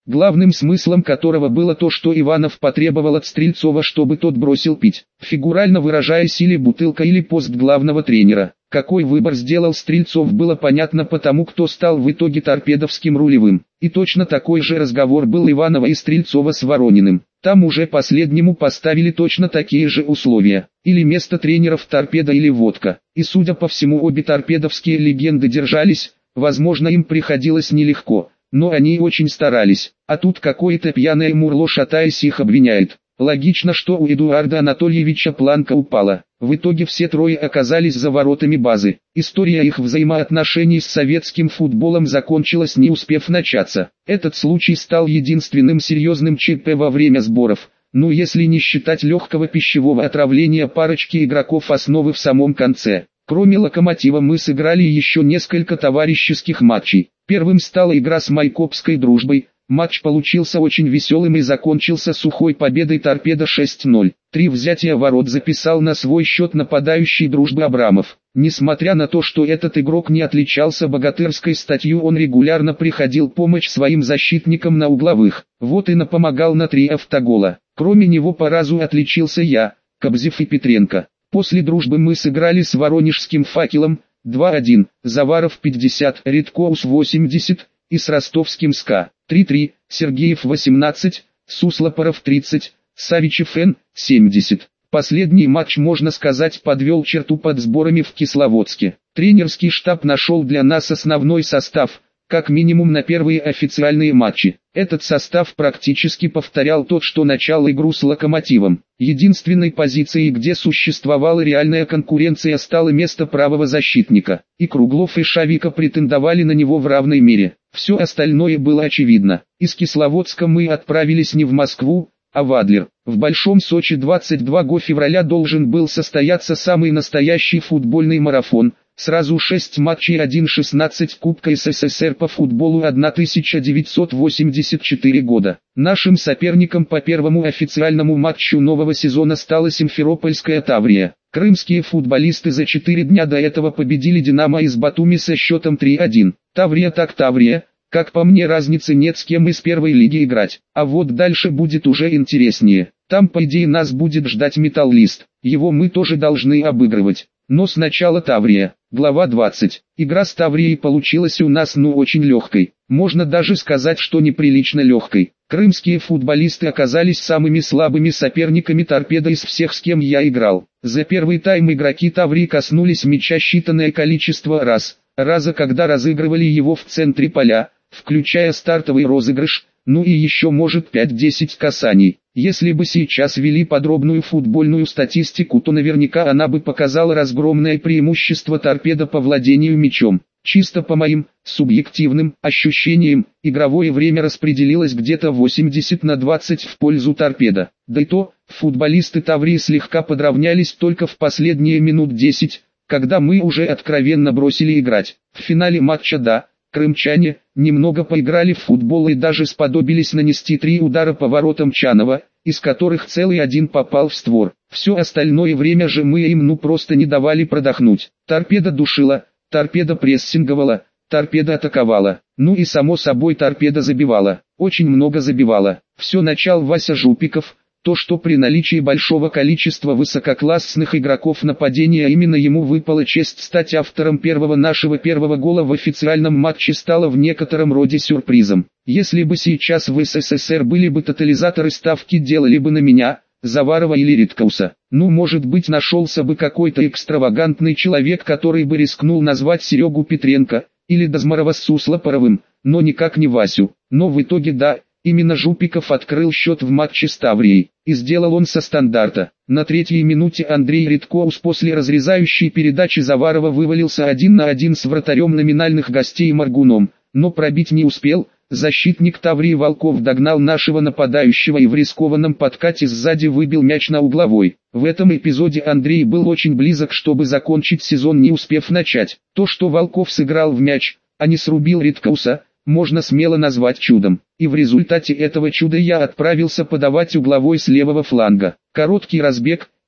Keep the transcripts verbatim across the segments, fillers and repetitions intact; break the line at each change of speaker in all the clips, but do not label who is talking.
главным смыслом которого было то, что Иванов потребовал от Стрельцова, чтобы тот бросил пить, фигурально выражаясь, или бутылка, или пост главного тренера. Какой выбор сделал Стрельцов, было понятно по тому, кто стал в итоге торпедовским рулевым. И точно такой же разговор был Иванова и Стрельцова с Ворониным. Там уже последнему поставили точно такие же условия. Или место тренеров торпеда, или водка. И судя по всему, обе торпедовские легенды держались, возможно, им приходилось нелегко, но они очень старались. А тут какое-то пьяное мурло, шатаясь, их обвиняет. Логично, что у Эдуарда Анатольевича планка упала. В итоге все трое оказались за воротами базы. История их взаимоотношений с советским футболом закончилась, не успев начаться. Этот случай стал единственным серьезным ЧП во время сборов. Ну, если не считать легкого пищевого отравления парочки игроков основы в самом конце. Кроме «Локомотива» мы сыграли еще несколько товарищеских матчей. Первым стала игра с Майкопской «Дружбой». Матч получился очень веселым и закончился сухой победой торпеда шесть ноль. Три взятия ворот записал на свой счет нападающий «Дружбы» Абрамов. Несмотря на то, что этот игрок не отличался богатырской статью, он регулярно приходил помочь своим защитникам на угловых. Вот и напомогал на три автогола. Кроме него по разу отличился я, Кобзев и Петренко. После «Дружбы» мы сыграли с воронежским «Факелом» два один, Заваров пятьдесят, Редкоус восемьдесят, и с ростовским СКА три три, Сергеев восемнадцать, Суслопоров тридцать, Савичев Н семьдесят. Последний матч, можно сказать, подвел черту под сборами в Кисловодске. Тренерский штаб нашел для нас основной состав, как минимум на первые официальные матчи. Этот состав практически повторял тот, что начал игру с «Локомотивом». Единственной позицией, где существовала реальная конкуренция, стало место правого защитника. И Круглов, и Шавика претендовали на него в равной мере. Все остальное было очевидно. Из Кисловодска мы отправились не в Москву, а в Адлер. В Большом Сочи двадцать второго февраля должен был состояться самый настоящий футбольный марафон. Сразу шесть матчей, один шестнадцать Кубка СССР по футболу тысяча девятьсот восемьдесят четвёртого года. Нашим соперником по первому официальному матчу нового сезона стала Симферопольская «Таврия». Крымские футболисты за четыре дня до этого победили «Динамо» из Батуми со счетом три один. Таврия так Таврия, как по мне, разницы нет, с кем из первой лиги играть. А вот дальше будет уже интереснее. Там, по идее, нас будет ждать «Металлист». Его мы тоже должны обыгрывать. Но сначала Таврия. Глава двадцать. Игра с Таврией получилась у нас ну очень легкой. Можно даже сказать, что неприлично легкой. Крымские футболисты оказались самыми слабыми соперниками торпеда из всех, с кем я играл. За первый тайм игроки Таврии коснулись мяча считанное количество раз. Раза, когда разыгрывали его в центре поля, включая стартовый розыгрыш, ну и еще может пять-десять касаний. Если бы сейчас вели подробную футбольную статистику, то наверняка она бы показала разгромное преимущество торпеда по владению мячом. Чисто по моим субъективным ощущениям, игровое время распределилось где-то восемьдесят на двадцать в пользу торпеда. Да и то, футболисты Таврии слегка подравнялись только в последние минут десять, когда мы уже откровенно бросили играть. В финале матча да, крымчане немного поиграли в футбол и даже сподобились нанести три удара по воротам Чанова, из которых целый один попал в створ. Все остальное время же мы им ну просто не давали продохнуть. Торпеда душила, торпеда прессинговала, торпеда атаковала. Ну и само собой торпеда забивала. Очень много забивала. Все начал Вася Жупиков. То, что при наличии большого количества высококлассных игроков нападения именно ему выпала честь стать автором первого нашего первого гола в официальном матче, стало в некотором роде сюрпризом. Если бы сейчас в СССР были бы тотализаторы, ставки делали бы на меня, Заварова или Редкауса. Ну, может быть, нашелся бы какой-то экстравагантный человек, который бы рискнул назвать Серегу Петренко или Дозмарова с Суслопоровым, но никак не Васю. Но в итоге да, именно Жупиков открыл счет в матче с Таврией, и сделал он со стандарта. На третьей минуте Андрей Редкоус после разрезающей передачи Заварова вывалился один на один с вратарем номинальных гостей Маргуном, но пробить не успел. Защитник Таврии Волков догнал нашего нападающего и в рискованном подкате сзади выбил мяч на угловой. В этом эпизоде Андрей был очень близок, чтобы закончить сезон, не успев начать. То, что Волков сыграл в мяч, а не срубил Редкауса, можно смело назвать чудом. И в результате этого чуда я отправился подавать угловой с левого фланга. Короткий разбег,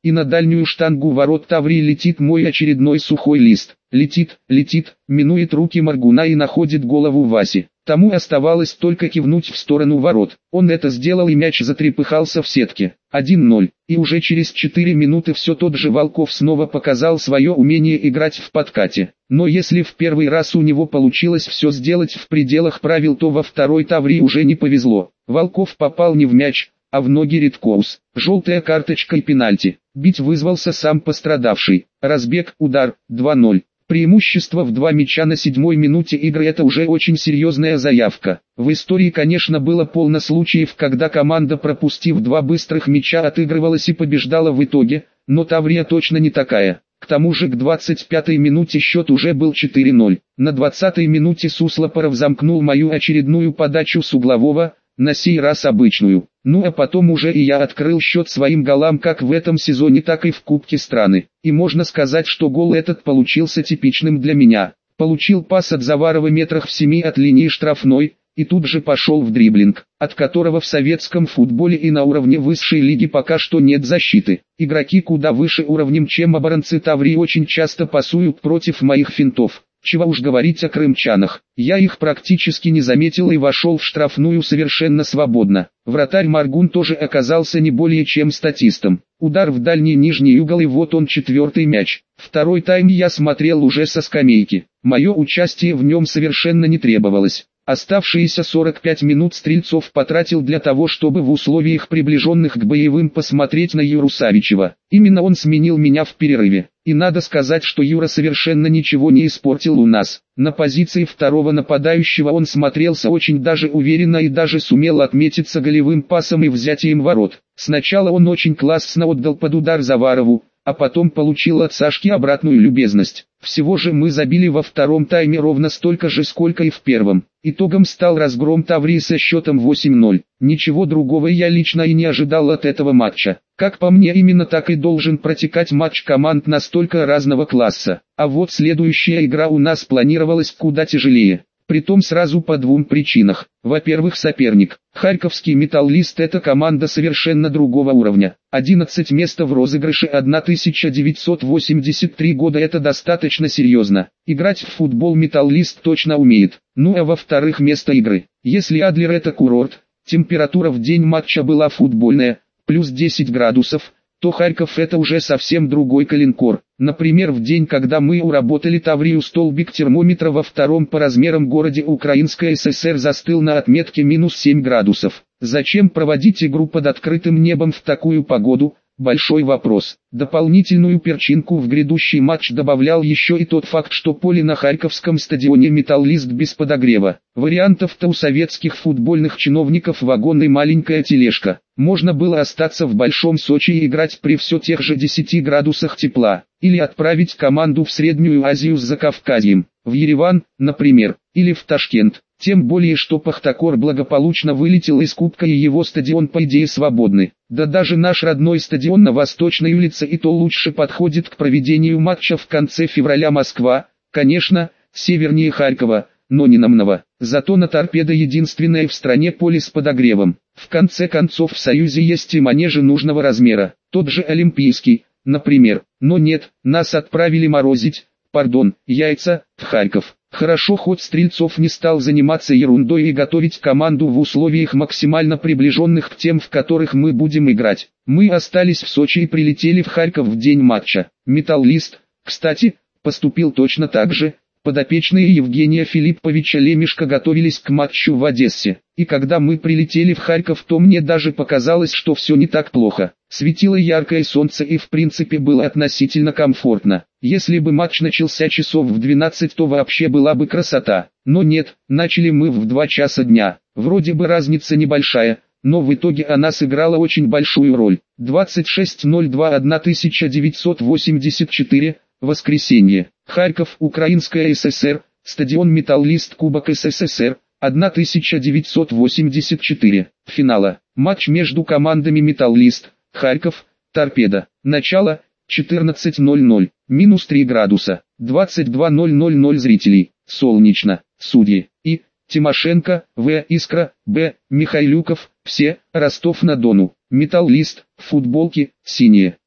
и на дальнюю штангу ворот Таврии летит мой очередной сухой лист. Летит, летит, минует руки Маргуна и находит голову Васи. Тому оставалось только кивнуть в сторону ворот. Он это сделал, и мяч затрепыхался в сетке. один ноль. И уже через четыре минуты все тот же Волков снова показал свое умение играть в подкате. Но если в первый раз у него получилось все сделать в пределах правил, то во второй Таврии уже не повезло. Волков попал не в мяч, а в ноги Редкоус. Желтая карточка и пенальти. Бить вызвался сам пострадавший. Разбег, удар, два ноль. Преимущество в два мяча на седьмой минуте игры — это уже очень серьезная заявка. В истории, конечно, было полно случаев, когда команда, пропустив два быстрых мяча, отыгрывалась и побеждала в итоге, но Таврия точно не такая. К тому же к двадцать пятой минуте счет уже был четыре ноль. На двадцатой минуте Суслопоров замкнул мою очередную подачу с углового, на сей раз обычную. Ну а потом уже и я открыл счет своим голам как в этом сезоне, так и в Кубке страны. И можно сказать, что гол этот получился типичным для меня. Получил пас от Заварова метрах в семи от линии штрафной, и тут же пошел в дриблинг, от которого в советском футболе и на уровне высшей лиги пока что нет защиты. Игроки куда выше уровнем, чем оборонцы Таврии, очень часто пасуют против моих финтов. Чего уж говорить о крымчанах. Я их практически не заметил и вошел в штрафную совершенно свободно. Вратарь Маргун тоже оказался не более чем статистом. Удар в дальний нижний угол, и вот он, четвертый мяч. Второй тайм я смотрел уже со скамейки. Мое участие в нем совершенно не требовалось. Оставшиеся сорок пять минут Стрельцов потратил для того, чтобы в условиях, приближенных к боевым, посмотреть на Юру Савичева. Именно он сменил меня в перерыве. И надо сказать, что Юра совершенно ничего не испортил у нас. На позиции второго нападающего он смотрелся очень даже уверенно и даже сумел отметиться голевым пасом и взятием ворот. Сначала он очень классно отдал под удар Заварову, а потом получил от Сашки обратную любезность. Всего же мы забили во втором тайме ровно столько же, сколько и в первом. Итогом стал разгром Таврии со счетом восемь ноль. Ничего другого я лично и не ожидал от этого матча. Как по мне, именно так и должен протекать матч команд настолько разного класса. А вот следующая игра у нас планировалась куда тяжелее. Притом сразу по двум причинах. Во-первых, соперник. Харьковский «Металлист» — это команда совершенно другого уровня. одиннадцать мест в розыгрыше тысяча девятьсот восемьдесят три года — это достаточно серьезно. Играть в футбол «Металлист» точно умеет. Ну а во-вторых, место игры. Если Адлер — это курорт, температура в день матча была футбольная, плюс десять градусов, то Харьков — это уже совсем другой калинкор. Например, в день, когда мы уработали Таврию, столбик термометра во втором по размерам городе Украинской ССР застыл на отметке минус семь градусов. Зачем проводить игру под открытым небом в такую погоду? Большой вопрос. Дополнительную перчинку в грядущий матч добавлял еще и тот факт, что поле на Харьковском стадионе «Металлист» без подогрева. Вариантов-то у советских футбольных чиновников вагон и маленькая тележка. Можно было остаться в Большом Сочи и играть при все тех же десяти градусах тепла. Или отправить команду в Среднюю Азию с Закавказьем, в Ереван, например, или в Ташкент. Тем более, что Пахтакор благополучно вылетел из Кубка и его стадион по идее свободный. Да даже наш родной стадион на Восточной улице и то лучше подходит к проведению матча в конце февраля. Москва, конечно, севернее Харькова, но не намного. Зато на Торпедо единственное в стране поле с подогревом. В конце концов, в Союзе есть и манежи нужного размера, тот же Олимпийский, например. Но нет, нас отправили морозить, пардон, яйца, в Харьков. Хорошо, хоть Стрельцов не стал заниматься ерундой и готовить команду в условиях, максимально приближенных к тем, в которых мы будем играть. Мы остались в Сочи и прилетели в Харьков в день матча. «Металлист», кстати, поступил точно так же. Подопечные Евгения Филипповича Лемешко готовились к матчу в Одессе. И когда мы прилетели в Харьков, то мне даже показалось, что все не так плохо. Светило яркое солнце и в принципе было относительно комфортно. Если бы матч начался часов в двенадцать, то вообще была бы красота. Но нет, начали мы в два часа дня. Вроде бы разница небольшая, но в итоге она сыграла очень большую роль. двадцать шестое ноль два тысяча девятьсот восемьдесят четыре, воскресенье. Харьков, Украинская ССР, стадион «Металлист», Кубок СССР, тысяча девятьсот восемьдесят четыре. Финала. Матч между командами «Металлист», Харьков, Торпедо. Начало, четырнадцать ноль ноль, минус три градуса, двадцать два ноль ноль ноль зрителей, солнечно, судьи, И. Тимошенко, В. Искра, Б. Михайлюков, все, Ростов-на-Дону. «Металлист», футболки, синие.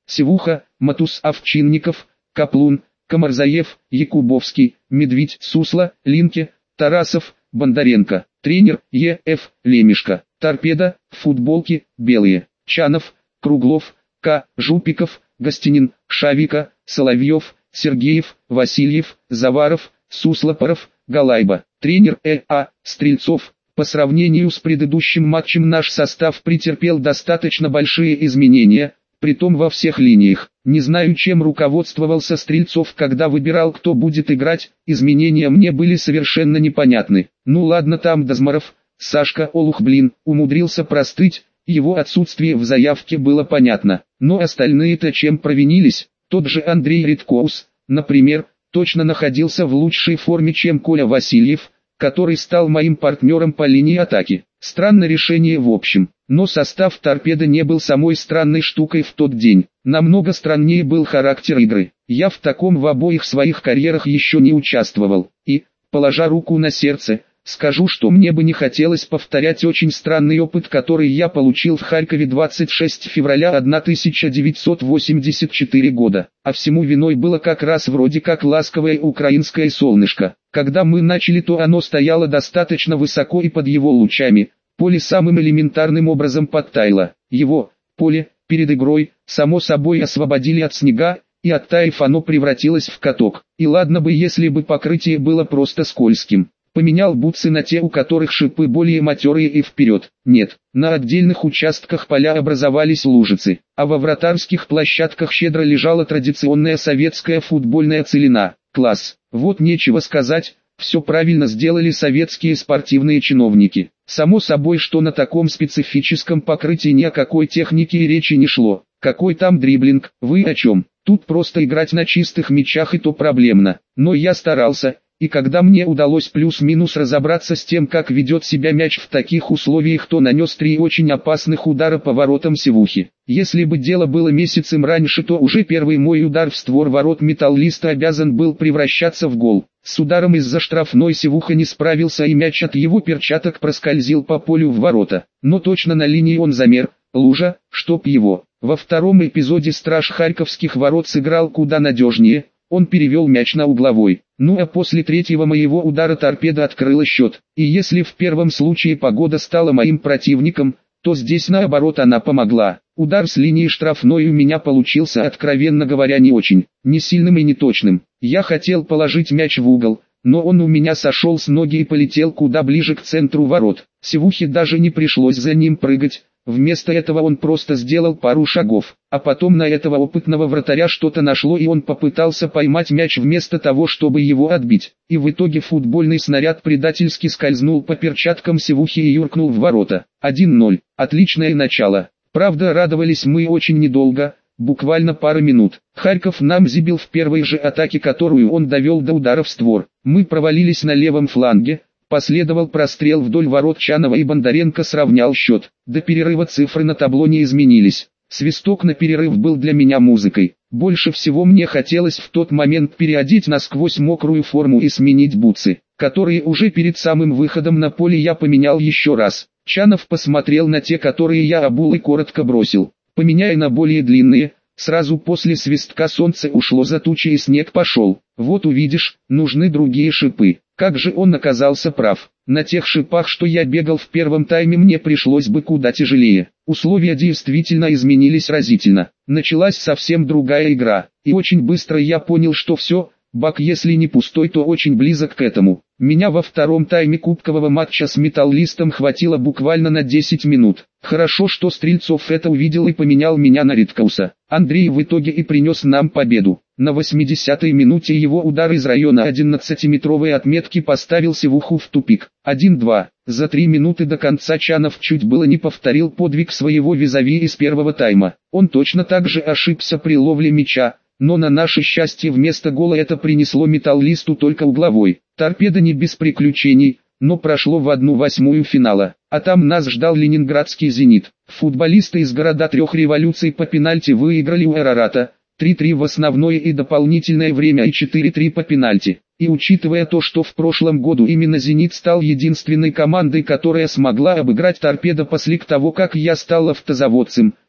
Севуха, Матус, Овчинников, Каплун, Комарзаев, Якубовский, Медведь, Сусло, Линке, Тарасов, Бондаренко. Тренер Е Ф Лемешко. Торпедо, футболки, белые. Чанов, Круглов, К. Жупиков, Гостинин, Шавика, Соловьев, Сергеев, Васильев, Заваров, Суслопоров, Галайба. Тренер Э А Стрельцов. По сравнению с предыдущим матчем наш состав претерпел достаточно большие изменения, притом во всех линиях. Не знаю, чем руководствовался Стрельцов, когда выбирал, кто будет играть, изменения мне были совершенно непонятны. Ну ладно, там Дозмаров, Сашка Олух, блин, умудрился простыть, его отсутствие в заявке было понятно. Но остальные-то чем провинились? Тот же Андрей Редкоус, например, точно находился в лучшей форме, чем Коля Васильев, который стал моим партнером по линии атаки. Странное решение в общем, но состав торпеды не был самой странной штукой в тот день. Намного страннее был характер игры. Я в таком в обоих своих карьерах еще не участвовал. И, положа руку на сердце, скажу, что мне бы не хотелось повторять очень странный опыт, который я получил в Харькове двадцать шестого февраля тысяча девятьсот восемьдесят четвёртого года. А всему виной было как раз вроде как ласковое украинское солнышко. Когда мы начали, то оно стояло достаточно высоко, и под его лучами поле самым элементарным образом подтаяло. Его, поле, перед игрой, само собой освободили от снега, и оттаив оно превратилось в каток. И ладно бы, если бы покрытие было просто скользким. Поменял бутсы на те, у которых шипы более матерые, и вперед. Нет, на отдельных участках поля образовались лужицы, а во вратарских площадках щедро лежала традиционная советская футбольная целина. Класс. Вот нечего сказать, все правильно сделали советские спортивные чиновники. Само собой, что на таком специфическом покрытии ни о какой технике и речи не шло. Какой там дриблинг, вы о чем? Тут просто играть на чистых мячах, и то проблемно. Но я старался. И когда мне удалось плюс-минус разобраться с тем, как ведет себя мяч в таких условиях, то нанес три очень опасных удара по воротам Севухи. Если бы дело было месяцем раньше, то уже первый мой удар в створ ворот Металлиста обязан был превращаться в гол. С ударом из-за штрафной Севуха не справился, и мяч от его перчаток проскользил по полю в ворота. Но точно на линии он замер, лужа, чтоб его. Во втором эпизоде страж харьковских ворот сыграл куда надежнее. Он перевел мяч на угловой. Ну а после третьего моего удара торпеда открыла счет. И если в первом случае погода стала моим противником, то здесь наоборот она помогла. Удар с линии штрафной у меня получился, откровенно говоря, не очень, не сильным и не точным. Я хотел положить мяч в угол, но он у меня сошел с ноги и полетел куда ближе к центру ворот. Севухе даже не пришлось за ним прыгать. Вместо этого он просто сделал пару шагов, а потом на этого опытного вратаря что-то нашло, и он попытался поймать мяч вместо того, чтобы его отбить. И в итоге футбольный снаряд предательски скользнул по перчаткам Севухи и юркнул в ворота. один ноль. Отличное начало. Правда, радовались мы очень недолго, буквально пара минут. Харьков нам забил в первой же атаке, которую он довел до удара в створ. Мы провалились на левом фланге. Последовал прострел вдоль ворот, Чанова, и Бондаренко сравнял счет. До перерыва цифры на табло не изменились. Свисток на перерыв был для меня музыкой. Больше всего мне хотелось в тот момент переодеть насквозь мокрую форму и сменить бутсы, которые уже перед самым выходом на поле я поменял еще раз. Чанов посмотрел на те, которые я обул, и коротко бросил: поменяй на более длинные. Сразу после свистка солнце ушло за тучи и снег пошел. Вот увидишь, нужны другие шипы. Как же он оказался прав. На тех шипах, что я бегал в первом тайме, мне пришлось бы куда тяжелее. Условия действительно изменились разительно. Началась совсем другая игра. И очень быстро я понял, что все, бак если не пустой, то очень близок к этому. Меня во втором тайме кубкового матча с Металлистом хватило буквально на десять минут. Хорошо, что Стрельцов это увидел и поменял меня на Редкоуса. Андрей в итоге и принес нам победу. На восьмидесятой минуте его удар из района одиннадцатиметровой отметки поставил Севуху в тупик. один два. За три минуты до конца Чанов чуть было не повторил подвиг своего визави из первого тайма. Он точно так же ошибся при ловле мяча, но на наше счастье вместо гола это принесло Металлисту только угловой. Торпеда не без приключений, но прошло в одну восьмую финала, а там нас ждал ленинградский «Зенит». Футболисты из города трех революций по пенальти выиграли у Арарата три три в основное и дополнительное время и четыре три по пенальти. И учитывая то, что в прошлом году именно «Зенит» стал единственной командой, которая смогла обыграть «Торпедо» после того, как я стал автозаводцем,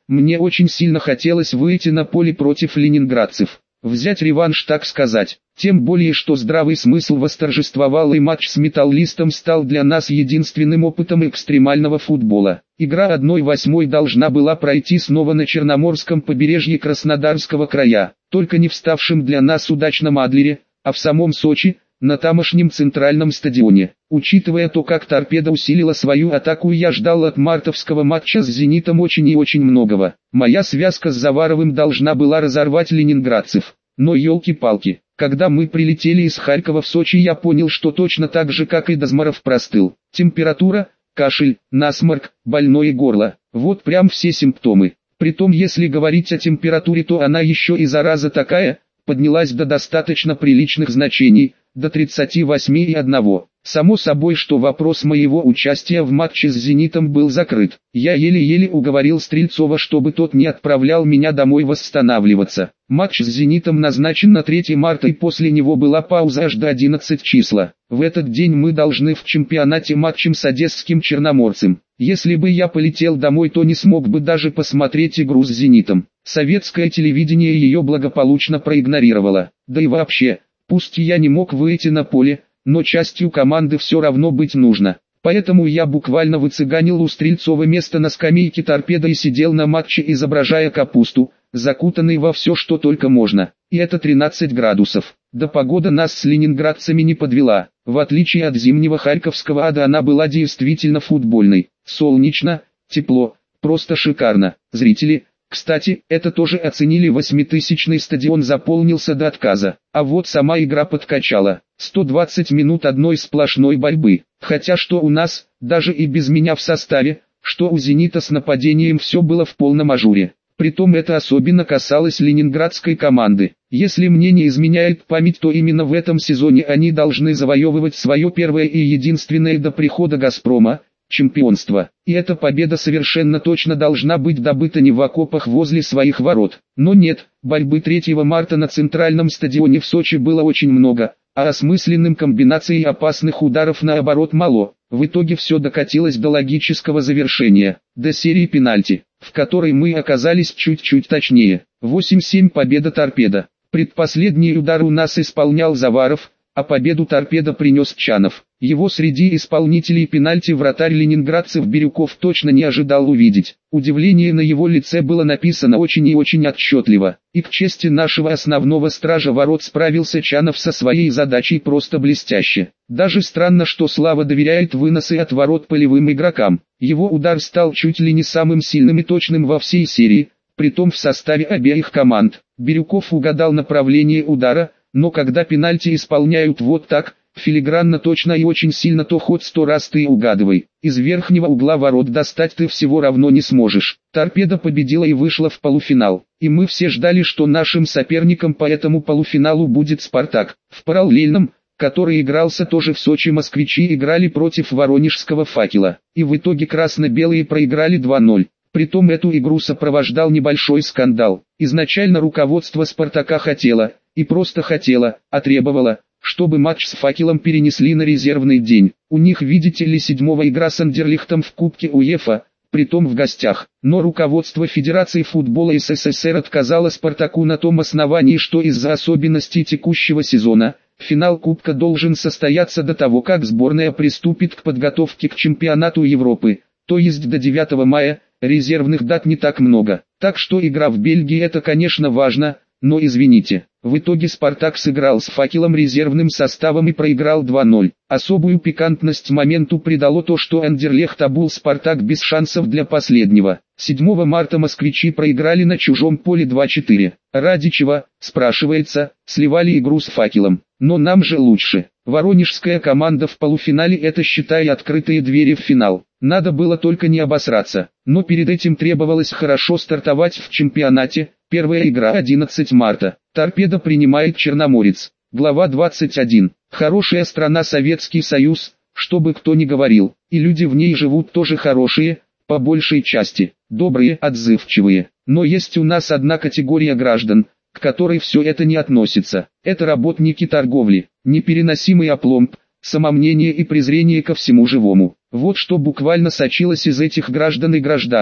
мне очень сильно хотелось выйти на поле против ленинградцев. Взять реванш, так сказать. Тем более, что здравый смысл восторжествовал, и матч с Металлистом стал для нас единственным опытом экстремального футбола. Игра одна восьмая должна была пройти снова на Черноморском побережье Краснодарского края, только не вставшем для нас удачном Адлере, а в самом Сочи, на тамошнем центральном стадионе. Учитывая то, как Торпедо усилила свою атаку, я ждал от мартовского матча с Зенитом очень и очень многого. Моя связка с Заваровым должна была разорвать ленинградцев. Но елки-палки, когда мы прилетели из Харькова в Сочи, я понял, что точно так же, как и Дозмаров, простыл. Температура, кашель, насморк, больное горло. Вот прям все симптомы. Притом, если говорить о температуре, то она еще и зараза такая, поднялась до достаточно приличных значений, до тридцати восьми и одного. Само собой, что вопрос моего участия в матче с «Зенитом» был закрыт. Я еле-еле уговорил Стрельцова, чтобы тот не отправлял меня домой восстанавливаться. Матч с «Зенитом» назначен на третье марта, и после него была пауза аж до одиннадцатого числа. В этот день мы должны в чемпионате матчем с одесским «Черноморцем». Если бы я полетел домой, то не смог бы даже посмотреть игру с «Зенитом». Советское телевидение ее благополучно проигнорировало. Да и вообще, пусть я не мог выйти на поле, но частью команды все равно быть нужно. Поэтому я буквально выцыганил у Стрельцова место на скамейке «Торпедо» и сидел на матче, изображая капусту, закутанный во все, что только можно. И это тринадцать градусов. Да погода нас с ленинградцами не подвела. В отличие от зимнего харьковского ада, она была действительно футбольной. Солнечно, тепло, просто шикарно. Зрители, кстати, это тоже оценили. Восьмитысячный стадион заполнился до отказа. А вот сама игра подкачала. сто двадцать минут одной сплошной борьбы. Хотя что у нас, даже и без меня в составе, что у «Зенита» с нападением все было в полном ажуре. Притом это особенно касалось ленинградской команды. Если мне не изменяет память, то именно в этом сезоне они должны завоевывать свое первое и единственное до прихода «Газпрома» чемпионство. И эта победа совершенно точно должна быть добыта не в окопах возле своих ворот. Но нет, борьбы третьего марта на центральном стадионе в Сочи было очень много, а осмысленным комбинацией опасных ударов наоборот мало. В итоге все докатилось до логического завершения, до серии пенальти, в которой мы оказались чуть-чуть точнее. восемь семь победа «Торпедо». Предпоследний удар у нас исполнял Заваров, а победу «Торпедо» принес Чанов. Его среди исполнителей пенальти вратарь ленинградцев Бирюков точно не ожидал увидеть. Удивление на его лице было написано очень и очень отчетливо. И к чести нашего основного стража ворот справился Чанов со своей задачей просто блестяще. Даже странно, что Слава доверяет выносы от ворот полевым игрокам. Его удар стал чуть ли не самым сильным и точным во всей серии, притом в составе обеих команд. Бирюков угадал направление удара, но когда пенальти исполняют вот так, филигранно, точно и очень сильно, то хоть сто раз ты угадывай. Из верхнего угла ворот достать ты всего равно не сможешь. «Торпедо» победила и вышла в полуфинал. И мы все ждали, что нашим соперником по этому полуфиналу будет «Спартак». В параллельном, который игрался тоже в Сочи, москвичи играли против воронежского «Факела». И в итоге красно-белые проиграли два ноль. Притом эту игру сопровождал небольшой скандал. Изначально руководство «Спартака» хотело, и просто хотело, а требовало, чтобы матч с «Факелом» перенесли на резервный день. У них, видите ли, седьмого игра с Андерлихтом в Кубке УЕФА, притом в гостях. Но руководство Федерации футбола СССР отказало «Спартаку» на том основании, что из-за особенностей текущего сезона, финал Кубка должен состояться до того, как сборная приступит к подготовке к чемпионату Европы, то есть до девятого мая, резервных дат не так много. Так что игра в Бельгии — это, конечно, важно, но извините. В итоге «Спартак» сыграл с «Факелом» резервным составом и проиграл два ноль. Особую пикантность моменту придало то, что Андерлехт обул «Спартак» без шансов для последнего. седьмого марта москвичи проиграли на чужом поле два четыре. Ради чего, спрашивается, сливали игру с «Факелом». Но нам же лучше. Воронежская команда в полуфинале — это, считай, открытые двери в финал. Надо было только не обосраться. Но перед этим требовалось хорошо стартовать в чемпионате. Первая игра одиннадцатого марта. «Торпедо» принимает «Черноморец». Глава двадцать один. Хорошая страна Советский Союз, что бы кто ни говорил. И люди в ней живут тоже хорошие, по большей части. Добрые, отзывчивые. Но есть у нас одна категория граждан, к которой все это не относится. Это работники торговли. Непереносимый опломб, самомнение и презрение ко всему живому. Вот что буквально сочилось из этих граждан и гражданок.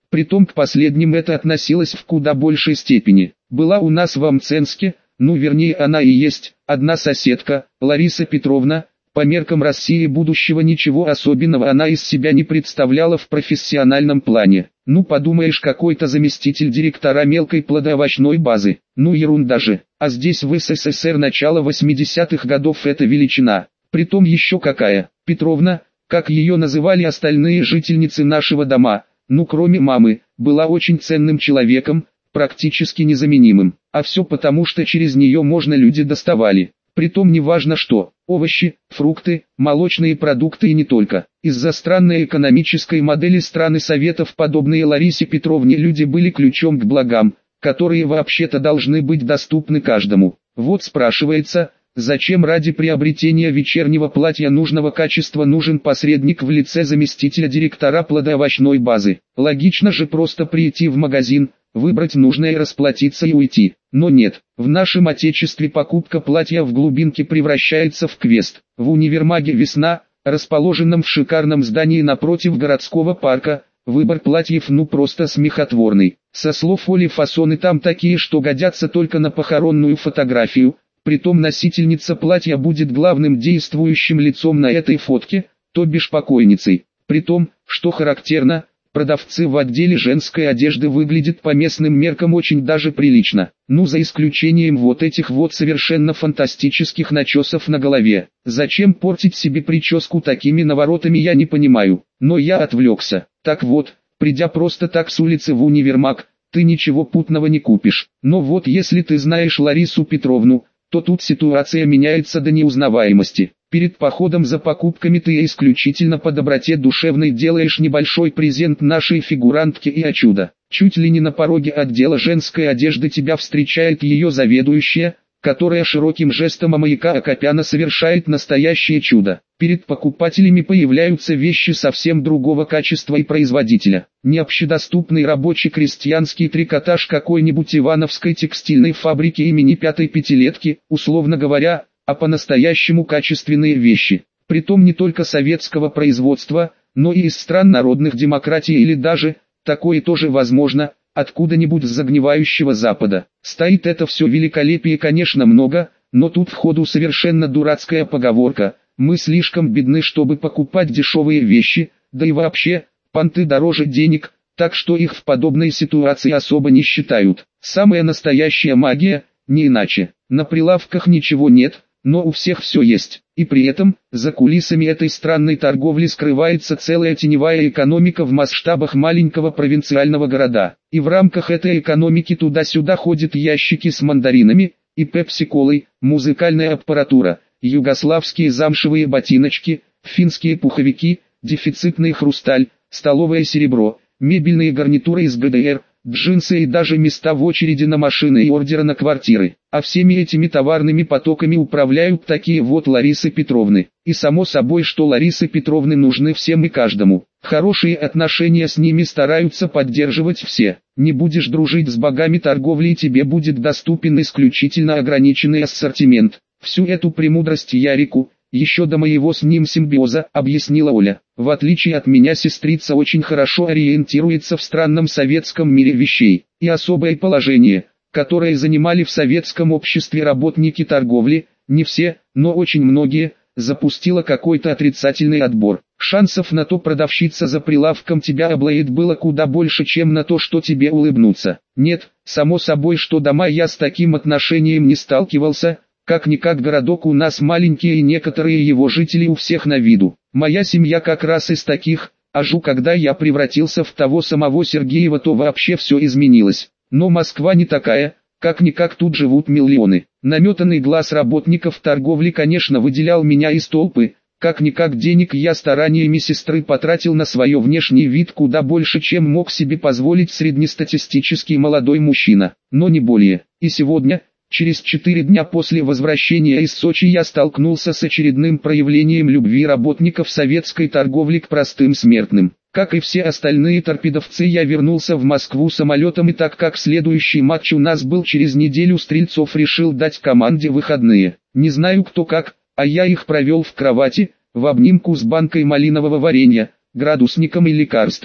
Притом к последним это относилось в куда большей степени. Была у нас в Мценске, ну вернее она и есть, одна соседка, Лариса Петровна. По меркам России будущего ничего особенного она из себя не представляла в профессиональном плане. Ну подумаешь, какой-то заместитель директора мелкой плодоовощной базы. Ну ерунда же. А здесь в СССР начала восьмидесятых годов это величина. Притом еще какая. Петровна, как ее называли остальные жительницы нашего дома, ну кроме мамы, была очень ценным человеком, практически незаменимым. А все потому, что через нее можно люди доставали. Притом неважно что, овощи, фрукты, молочные продукты и не только. Из-за странной экономической модели страны Советов подобные Ларисе Петровне люди были ключом к благам, которые вообще-то должны быть доступны каждому. Вот спрашивается, зачем ради приобретения вечернего платья нужного качества нужен посредник в лице заместителя директора плодоовощной базы? Логично же просто прийти в магазин, выбрать нужное и расплатиться и уйти. Но нет, в нашем отечестве покупка платья в глубинке превращается в квест. В универмаге «Весна», расположенном в шикарном здании напротив городского парка, выбор платьев ну просто смехотворный. Со слов Оли фасоны там такие, что годятся только на похоронную фотографию, притом носительница платья будет главным действующим лицом на этой фотке, то бишь покойницей. Притом, что характерно, продавцы в отделе женской одежды выглядят по местным меркам очень даже прилично. Ну за исключением вот этих вот совершенно фантастических начесов на голове. Зачем портить себе прическу такими наворотами, я не понимаю. Но я отвлекся. Так вот, придя просто так с улицы в универмаг, ты ничего путного не купишь. Но вот если ты знаешь Ларису Петровну, то тут ситуация меняется до неузнаваемости. Перед походом за покупками ты исключительно по доброте душевной делаешь небольшой презент нашей фигурантке и о чудо. Чуть ли не на пороге отдела женской одежды тебя встречает ее заведующая, которая широким жестом маяка Акопяна совершает настоящее чудо. Перед покупателями появляются вещи совсем другого качества и производителя. Не общедоступный рабочий крестьянский трикотаж какой-нибудь ивановской текстильной фабрики имени пятой пятилетки, условно говоря, а по-настоящему качественные вещи. Притом не только советского производства, но и из стран народных демократий или даже, такое тоже возможно, откуда-нибудь с загнивающего Запада. Стоит это все великолепие, конечно, много, но тут в ходу совершенно дурацкая поговорка: мы слишком бедны, чтобы покупать дешевые вещи, да и вообще, понты дороже денег, так что их в подобной ситуации особо не считают. Самая настоящая магия, не иначе. На прилавках ничего нет, но у всех все есть. И при этом, за кулисами этой странной торговли скрывается целая теневая экономика в масштабах маленького провинциального города. И в рамках этой экономики туда-сюда ходят ящики с мандаринами и пепси-колой, музыкальная аппаратура, югославские замшевые ботиночки, финские пуховики, дефицитный хрусталь, столовое серебро, мебельные гарнитуры из ГДР, джинсы и даже места в очереди на машины и ордеры на квартиры. А всеми этими товарными потоками управляют такие вот Ларисы Петровны. И само собой, что Ларисы Петровны нужны всем и каждому. Хорошие отношения с ними стараются поддерживать все. Не будешь дружить с богами торговли, и тебе будет доступен исключительно ограниченный ассортимент. Всю эту премудрость Ярику, еще до моего с ним симбиоза, объяснила Оля. В отличие от меня, сестрица очень хорошо ориентируется в странном советском мире вещей. И особое положение, которое занимали в советском обществе работники торговли, не все, но очень многие, запустила какой-то отрицательный отбор. Шансов на то, продавщица за прилавком тебя облает, было куда больше, чем на то, что тебе улыбнутся. Нет, само собой, что дома я с таким отношением не сталкивался. Как-никак городок у нас маленький, и некоторые его жители у всех на виду. Моя семья как раз из таких, а жу, когда я превратился в того самого Сергеева, то вообще все изменилось. Но Москва не такая, как-никак тут живут миллионы. Наметанный глаз работников торговли, конечно, выделял меня из толпы. Как-никак денег я стараниями сестры потратил на свое внешний вид куда больше, чем мог себе позволить среднестатистический молодой мужчина. Но не более. И сегодня, через четыре дня после возвращения из Сочи, я столкнулся с очередным проявлением любви работников советской торговли к простым смертным. Как и все остальные торпедовцы, я вернулся в Москву самолетом, и так как следующий матч у нас был через неделю, Стрельцов решил дать команде выходные. Не знаю кто как, а я их провел в кровати, в обнимку с банкой малинового варенья, градусником и лекарствами.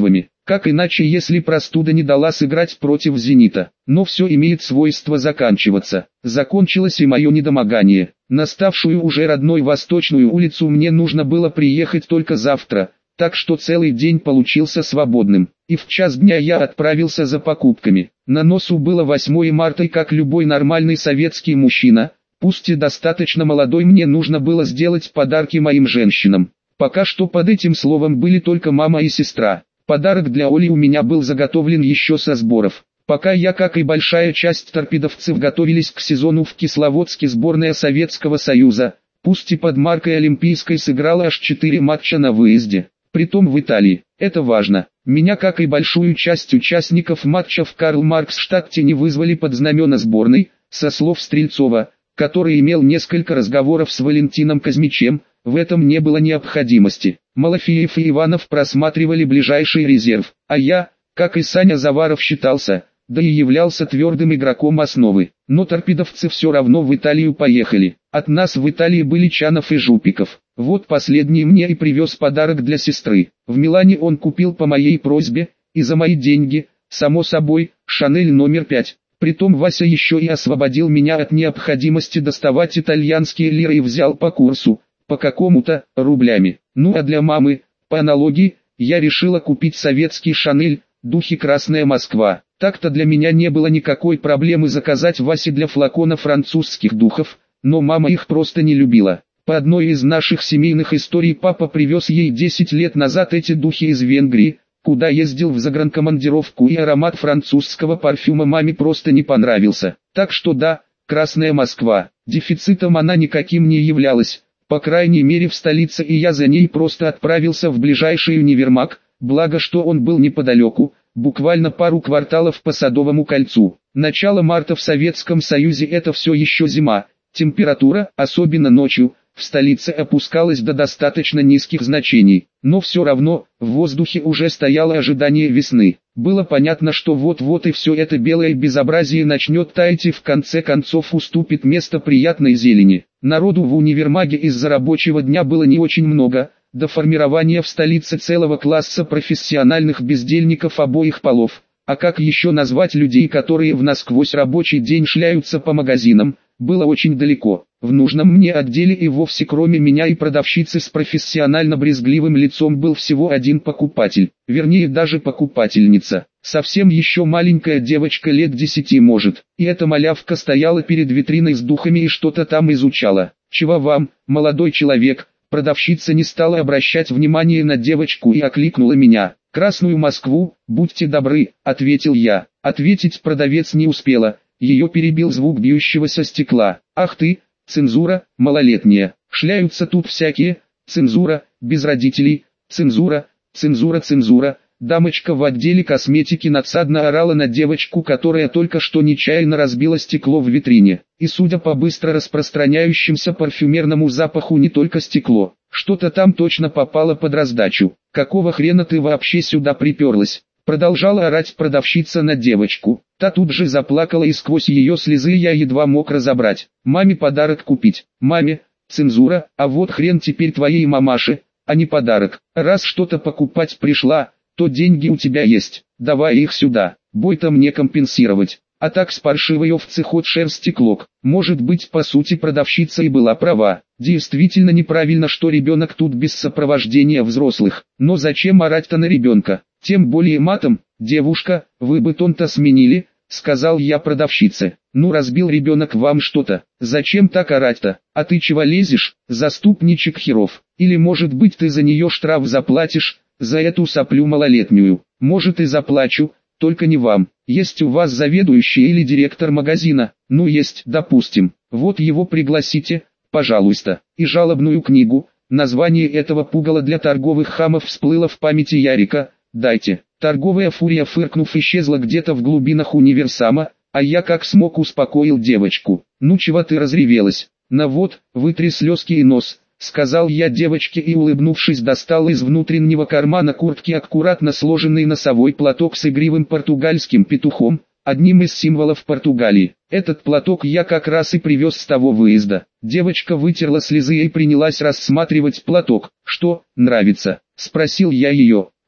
Как иначе, если простуда не дала сыграть против «Зенита»? Но все имеет свойство заканчиваться. Закончилось и мое недомогание. На ставшую уже родной Восточную улицу мне нужно было приехать только завтра, так что целый день получился свободным. И в час дня я отправился за покупками. На носу было восьмое марта, и как любой нормальный советский мужчина, пусть и достаточно молодой, мне нужно было сделать подарки моим женщинам. Пока что под этим словом были только мама и сестра. Подарок для Оли у меня был заготовлен еще со сборов. Пока я, как и большая часть торпедовцев, готовились к сезону в Кисловодске, сборная Советского Союза, пусть и под маркой Олимпийской, сыграла аж четыре матча на выезде. Притом в Италии. Это важно. Меня, как и большую часть участников матча в Карл-Маркс-штадте, не вызвали под знамена сборной, со слов Стрельцова, который имел несколько разговоров с Валентином Казмичем. В этом не было необходимости. Малафеев и Иванов просматривали ближайший резерв, а я, как и Саня Заваров, считался, да и являлся твердым игроком основы. Но торпедовцы все равно в Италию поехали. От нас в Италии были Чанов и Жупиков. Вот последний мне и привез подарок для сестры. В Милане он купил по моей просьбе, и за мои деньги, само собой, Шанель номер пять. Притом Вася еще и освободил меня от необходимости доставать итальянские лиры и взял по курсу, по какому-то, рублями. Ну а для мамы, по аналогии, я решила купить советский Шанель, духи «Красная Москва». Так-то для меня не было никакой проблемы заказать Васе для флакона французских духов, но мама их просто не любила. По одной из наших семейных историй папа привез ей десять лет назад эти духи из Венгрии, куда ездил в загранкомандировку, и аромат французского парфюма маме просто не понравился. Так что да, «Красная Москва», дефицитом она никаким не являлась, по крайней мере в столице, и я за ней просто отправился в ближайший универмаг, благо что он был неподалеку, буквально пару кварталов по Садовому кольцу. Начало марта в Советском Союзе — это все еще зима, температура, особенно ночью, в столице опускалась до достаточно низких значений, но все равно, в воздухе уже стояло ожидание весны. Было понятно, что вот-вот и все это белое безобразие начнет таять и в конце концов уступит место приятной зелени. Народу в универмаге из-за рабочего дня было не очень много, до формирования в столице целого класса профессиональных бездельников обоих полов. А как еще назвать людей, которые в насквозь рабочий день шляются по магазинам, было очень далеко. В нужном мне отделе и вовсе кроме меня и продавщицы с профессионально-брезгливым лицом был всего один покупатель, вернее даже покупательница. Совсем еще маленькая девочка лет десяти может, и эта малявка стояла перед витриной с духами и что-то там изучала. «Чего вам, молодой человек?» Продавщица не стала обращать внимания на девочку и окликнула меня. «Красную Москву, будьте добры», — ответил я. Ответить продавец не успела, ее перебил звук бьющегося стекла. «Ах ты, цензура, малолетняя, шляются тут всякие, цензура, без родителей, цензура, цензура, цензура». Дамочка в отделе косметики надсадно орала на девочку, которая только что нечаянно разбила стекло в витрине. И судя по быстро распространяющимся парфюмерному запаху, не только стекло, что-то там точно попало под раздачу. «Какого хрена ты вообще сюда приперлась?» Продолжала орать продавщица на девочку. Та тут же заплакала, и сквозь ее слезы я едва мог разобрать. «Маме подарок купить». «Маме, цензура, а вот хрен теперь твоей мамаше, а не подарок. Раз что-то покупать пришла, то деньги у тебя есть, давай их сюда, бой-то мне компенсировать». А так с паршивой овцы хоть шерсти клок. Может быть, по сути продавщица и была права. Действительно неправильно, что ребенок тут без сопровождения взрослых. Но зачем орать-то на ребенка? Тем более матом. «Девушка, вы бы тон-то сменили», — сказал я продавщице. «Ну разбил ребенок вам что-то, зачем так орать-то? А ты чего лезешь, заступничек херов? Или может быть ты за нее штраф заплатишь, за эту соплю малолетнюю?» «Может и заплачу, только не вам. Есть у вас заведующий или директор магазина?» «Ну есть, допустим. Вот его пригласите, пожалуйста». И жалобную книгу, название этого пугала для торговых хамов, всплыло в памяти Ярика. «Дайте». Торговая фурия, фыркнув, исчезла где-то в глубинах универсама, а я как смог успокоил девочку. «Ну чего ты разревелась? На вот, вытри слезки и нос», — сказал я девочке и, улыбнувшись, достал из внутреннего кармана куртки аккуратно сложенный носовой платок с игривым португальским петухом, одним из символов Португалии. Этот платок я как раз и привез с того выезда. Девочка вытерла слезы и принялась рассматривать платок. «Что, нравится?» — спросил я ее.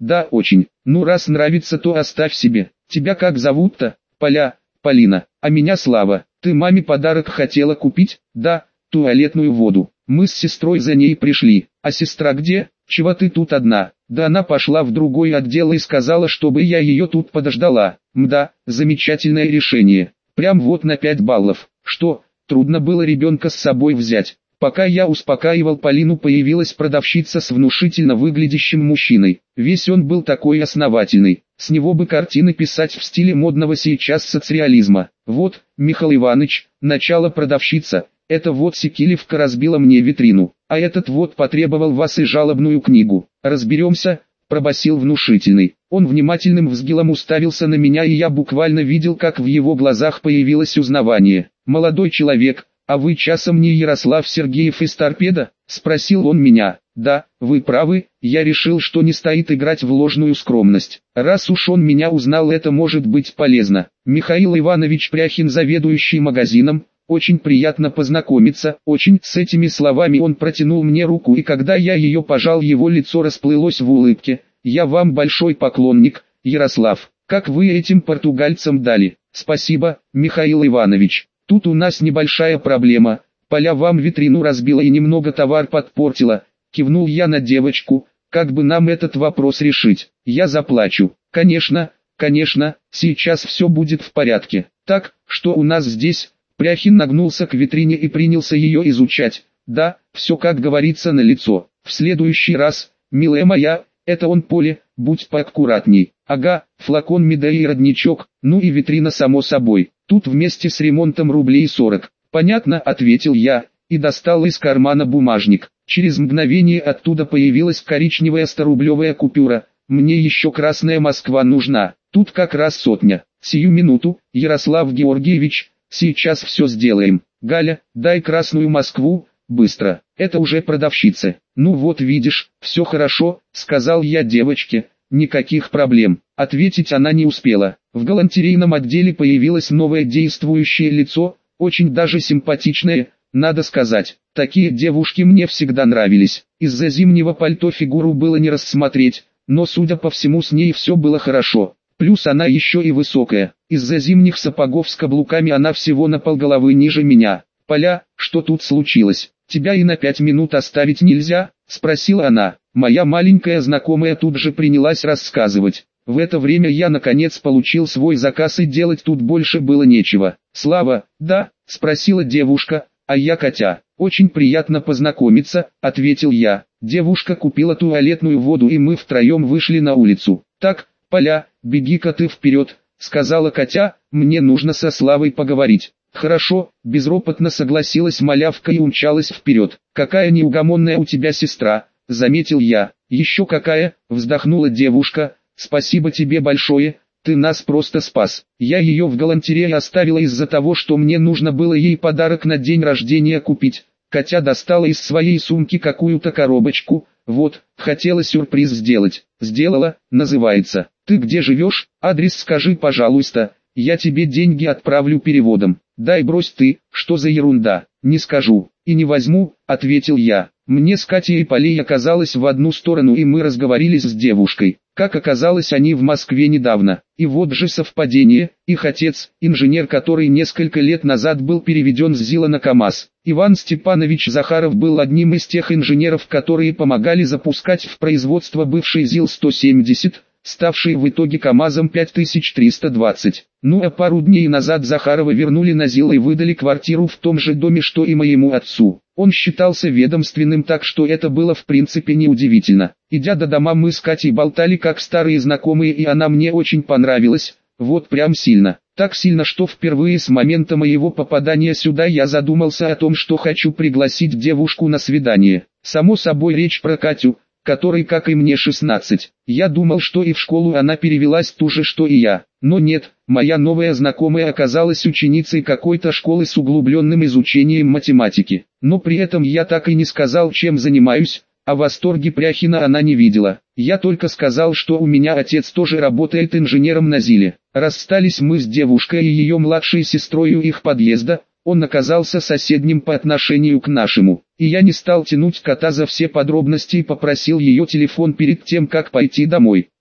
Да, очень. Ну раз нравится, то оставь себе. Тебя как зовут-то? Поля, Полина. А меня Слава. Ты маме подарок хотела купить? Да, туалетную воду. Мы с сестрой за ней пришли. А сестра где? Чего ты тут одна? Да она пошла в другой отдел и сказала, чтобы я ее тут подождала. Мда, замечательное решение. Прям вот на пять баллов. Что, трудно было ребенка с собой взять? Пока я успокаивал Полину, появилась продавщица с внушительно выглядящим мужчиной. Весь он был такой основательный. С него бы картины писать в стиле модного сейчас соцреализма. Вот, Михаил Иванович, начало продавщица. Это вот Секилевка разбила мне витрину, а этот вот потребовал вас и жалобную книгу. Разберемся, пробасил внушительный. Он внимательным взглядом уставился на меня, и я буквально видел, как в его глазах появилось узнавание. Молодой человек, а вы часом не Ярослав Сергеев из Торпеда? Спросил он меня. Да, вы правы, я решил, что не стоит играть в ложную скромность. Раз уж он меня узнал, это может быть полезно. Михаил Иванович Пряхин, заведующий магазином. Очень приятно познакомиться, очень. С этими словами он протянул мне руку, и когда я ее пожал, его лицо расплылось в улыбке. Я вам большой поклонник, Ярослав. Как вы этим португальцам дали? Спасибо, Михаил Иванович. Тут у нас небольшая проблема. Поля вам витрину разбила и немного товар подпортила. Кивнул я на девочку. Как бы нам этот вопрос решить? Я заплачу. Конечно, конечно, сейчас все будет в порядке. Так, что у нас здесь? Пряхин нагнулся к витрине и принялся ее изучать. Да, все как говорится налицо. В следующий раз, милая моя, это он Поле, будь поаккуратней. Ага, флакон меда и родничок, ну и витрина само собой. Тут вместе с ремонтом рублей сорок. Понятно, ответил я, и достал из кармана бумажник. Через мгновение оттуда появилась коричневая сторублевая купюра. Мне еще красная Москва нужна. Тут как раз сотня. Сию минуту, Ярослав Георгиевич. Сейчас все сделаем. Галя, дай красную Москву, быстро. Это уже продавщица. Ну вот видишь, все хорошо, сказал я девочке. Никаких проблем. Ответить она не успела. В галантерейном отделе появилось новое действующее лицо, очень даже симпатичное, надо сказать. Такие девушки мне всегда нравились. Из-за зимнего пальто фигуру было не рассмотреть, но судя по всему с ней все было хорошо. Плюс она еще и высокая. Из-за зимних сапогов с каблуками она всего на полголовы ниже меня. Поля, что тут случилось? Тебя и на пять минут оставить нельзя? Спросила она. Моя маленькая знакомая тут же принялась рассказывать. В это время я наконец получил свой заказ, и делать тут больше было нечего. Слава, да? Спросила девушка. А я Катя. Очень приятно познакомиться, ответил я. Девушка купила туалетную воду, и мы втроем вышли на улицу. Так, Поля, беги-ка ты вперед, сказала Катя, мне нужно со Славой поговорить. Хорошо, безропотно согласилась малявка и умчалась вперед. Какая неугомонная у тебя сестра, заметил я. Еще какая, вздохнула девушка, спасибо тебе большое, ты нас просто спас. Я ее в галантерее оставила из-за того, что мне нужно было ей подарок на день рождения купить. Катя достала из своей сумки какую-то коробочку. Вот, хотела сюрприз сделать. Сделала, называется. Ты где живешь? Адрес скажи, пожалуйста. Я тебе деньги отправлю переводом. Дай брось ты, что за ерунда. Не скажу. И не возьму, ответил я. Мне с Катей и Полей оказалось в одну сторону, и мы разговорились с девушкой. Как оказалось, они в Москве недавно. И вот же совпадение, их отец, инженер, который несколько лет назад был переведен с ЗИЛа на КАМАЗ. Иван Степанович Захаров был одним из тех инженеров, которые помогали запускать в производство бывший ЗИЛ сто семьдесят, ставший в итоге КАМАЗом пять тысяч триста двадцать. Ну а пару дней назад Захарова вернули на ЗИЛ и выдали квартиру в том же доме, что и моему отцу. Он считался ведомственным, так что это было в принципе неудивительно. Идя до дома, мы с Катей болтали как старые знакомые, и она мне очень понравилась, вот прям сильно. Так сильно, что впервые с момента моего попадания сюда я задумался о том, что хочу пригласить девушку на свидание. Само собой речь про Катю, которой, как и мне, шестнадцать. Я думал, что и в школу она перевелась ту же, что и я. Но нет, моя новая знакомая оказалась ученицей какой-то школы с углубленным изучением математики. Но при этом я так и не сказал, чем занимаюсь, а восторги Пряхина она не видела. Я только сказал, что у меня отец тоже работает инженером на ЗИЛе. Расстались мы с девушкой и ее младшей сестрой у их подъезда. Он оказался соседним по отношению к нашему. И я не стал тянуть кота за все подробности и попросил ее телефон перед тем, как пойти домой.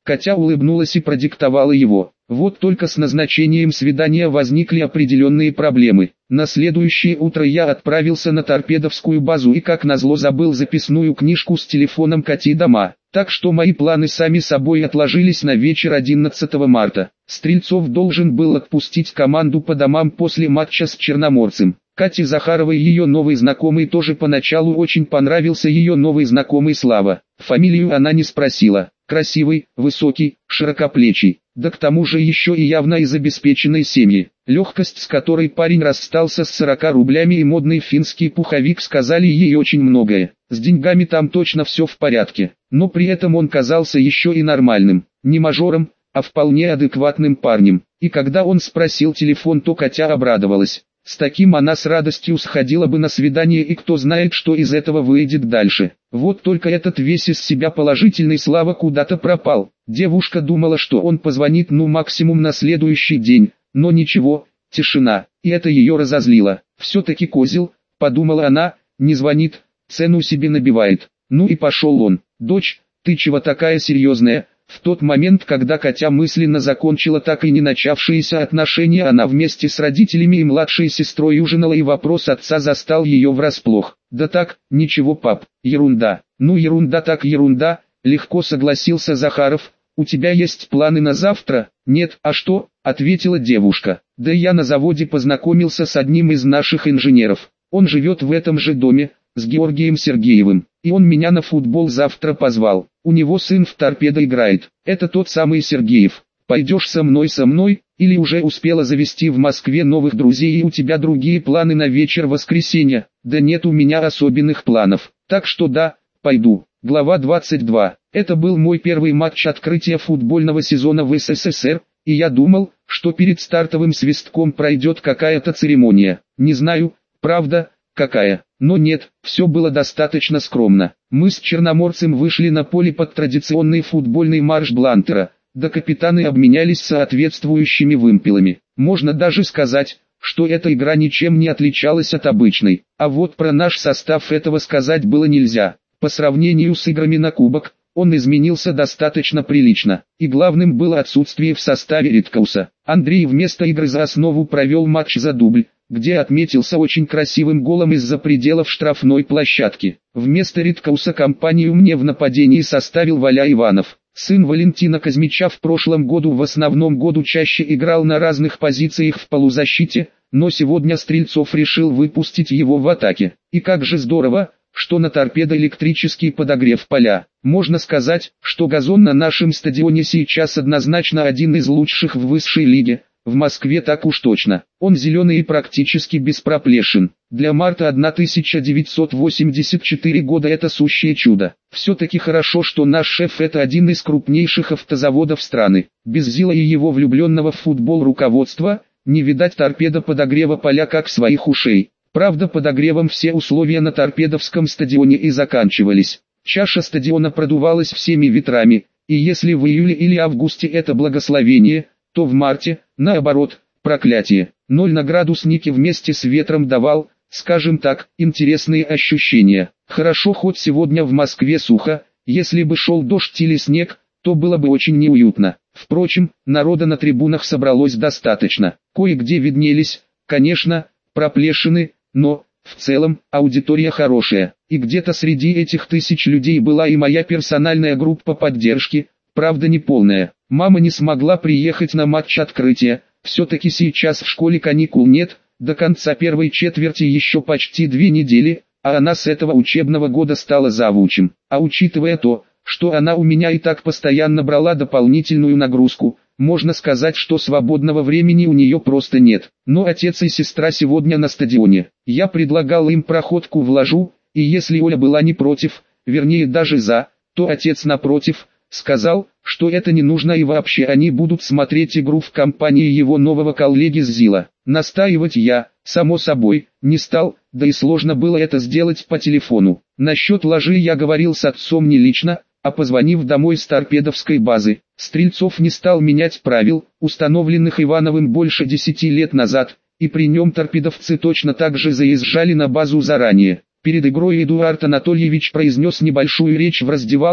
Катя улыбнулась и продиктовала его. Вот только с назначением свидания возникли определенные проблемы. На следующее утро я отправился на торпедовскую базу и как назло забыл записную книжку с телефоном Кати дома. Так что мои планы сами собой отложились на вечер одиннадцатого марта. Стрельцов должен был отпустить команду по домам после матча с Черноморцем. Кате Захаровой ее новый знакомый тоже поначалу очень понравился, ее новый знакомый Слава. Фамилию она не спросила. Красивый, высокий, широкоплечий, да к тому же еще и явно из обеспеченной семьи. Легкость, с которой парень расстался с сорока рублями, и модный финский пуховик сказали ей очень многое. С деньгами там точно все в порядке, но при этом он казался еще и нормальным, не мажором, а вполне адекватным парнем. И когда он спросил телефон, то Катя обрадовалась. С таким она с радостью сходила бы на свидание, и кто знает, что из этого выйдет дальше. Вот только этот весь из себя положительный Слава куда-то пропал. Девушка думала, что он позвонит ну максимум на следующий день, но ничего, тишина, и это ее разозлило. Все-таки козел, подумала она, не звонит, цену себе набивает. Ну и пошел он. Дочь, ты чего такая серьезная? В тот момент, когда Катя мысленно закончила так и не начавшиеся отношения, она вместе с родителями и младшей сестрой ужинала, и вопрос отца застал ее врасплох. «Да так, ничего, пап, ерунда». «Ну ерунда так ерунда», легко согласился Захаров. «У тебя есть планы на завтра?» «Нет, а что?» — ответила девушка. «Да я на заводе познакомился с одним из наших инженеров. Он живет в этом же доме, с Георгием Сергеевым, и он меня на футбол завтра позвал. У него сын в торпедо играет. Это тот самый Сергеев. Пойдешь со мной со мной, или уже успела завести в Москве новых друзей и у тебя другие планы на вечер воскресенья?» «Да нет у меня особенных планов, так что да, пойду». Глава двадцать два. Это был мой первый матч открытия футбольного сезона в СССР, и я думал, что перед стартовым свистком пройдет какая-то церемония. Не знаю, правда, какая, но нет, все было достаточно скромно. Мы с Черноморцем вышли на поле под традиционный футбольный марш Блантера, да капитаны обменялись соответствующими вымпелами. Можно даже сказать, что эта игра ничем не отличалась от обычной, а вот про наш состав этого сказать было нельзя. По сравнению с играми на кубок, он изменился достаточно прилично, и главным было отсутствие в составе Риткауса. Андрей вместо игры за основу провел матч за дубль, где отметился очень красивым голом из-за пределов штрафной площадки. Вместо Риткауса компанию мне в нападении составил Валя Иванов. Сын Валентина Казмича в прошлом году в основном году чаще играл на разных позициях в полузащите, но сегодня Стрельцов решил выпустить его в атаке. И как же здорово, что на торпедо электрический подогрев поля. Можно сказать, что газон на нашем стадионе сейчас однозначно один из лучших в высшей лиге. В Москве так уж точно. Он зеленый и практически без проплешин. Для марта тысяча девятьсот восемьдесят четвёртого года это сущее чудо. Все-таки хорошо, что наш шеф это один из крупнейших автозаводов страны. Без Зила и его влюбленного в футбол руководства, не видать торпедо подогрева поля как своих ушей. Правда, подогревом все условия на торпедовском стадионе и заканчивались. Чаша стадиона продувалась всеми ветрами, и если в июле или августе это благословение, то в марте, наоборот, проклятие. Ноль на градуснике вместе с ветром давал, скажем так, интересные ощущения. Хорошо, хоть сегодня в Москве сухо, если бы шел дождь или снег, то было бы очень неуютно. Впрочем, народа на трибунах собралось достаточно. Кое-где виднелись, конечно, проплешины, но, в целом, аудитория хорошая. И где-то среди этих тысяч людей была и моя персональная группа поддержки, правда не полная. Мама не смогла приехать на матч открытия, все-таки сейчас в школе каникул нет, до конца первой четверти еще почти две недели, а она с этого учебного года стала завучем. А учитывая то, что она у меня и так постоянно брала дополнительную нагрузку, можно сказать, что свободного времени у нее просто нет. Но отец и сестра сегодня на стадионе. Я предлагал им проходку в ложу, и если Оля была не против, вернее даже за, то отец напротив, сказал, что это не нужно и вообще они будут смотреть игру в компании его нового коллеги с Зила. Настаивать я, само собой, не стал, да и сложно было это сделать по телефону. Насчет ложи я говорил с отцом не лично, а позвонив домой с торпедовской базы. Стрельцов не стал менять правил, установленных Ивановым больше десяти лет назад, и при нем торпедовцы точно так же заезжали на базу заранее. Перед игрой Эдуард Анатольевич произнес небольшую речь в раздевалке,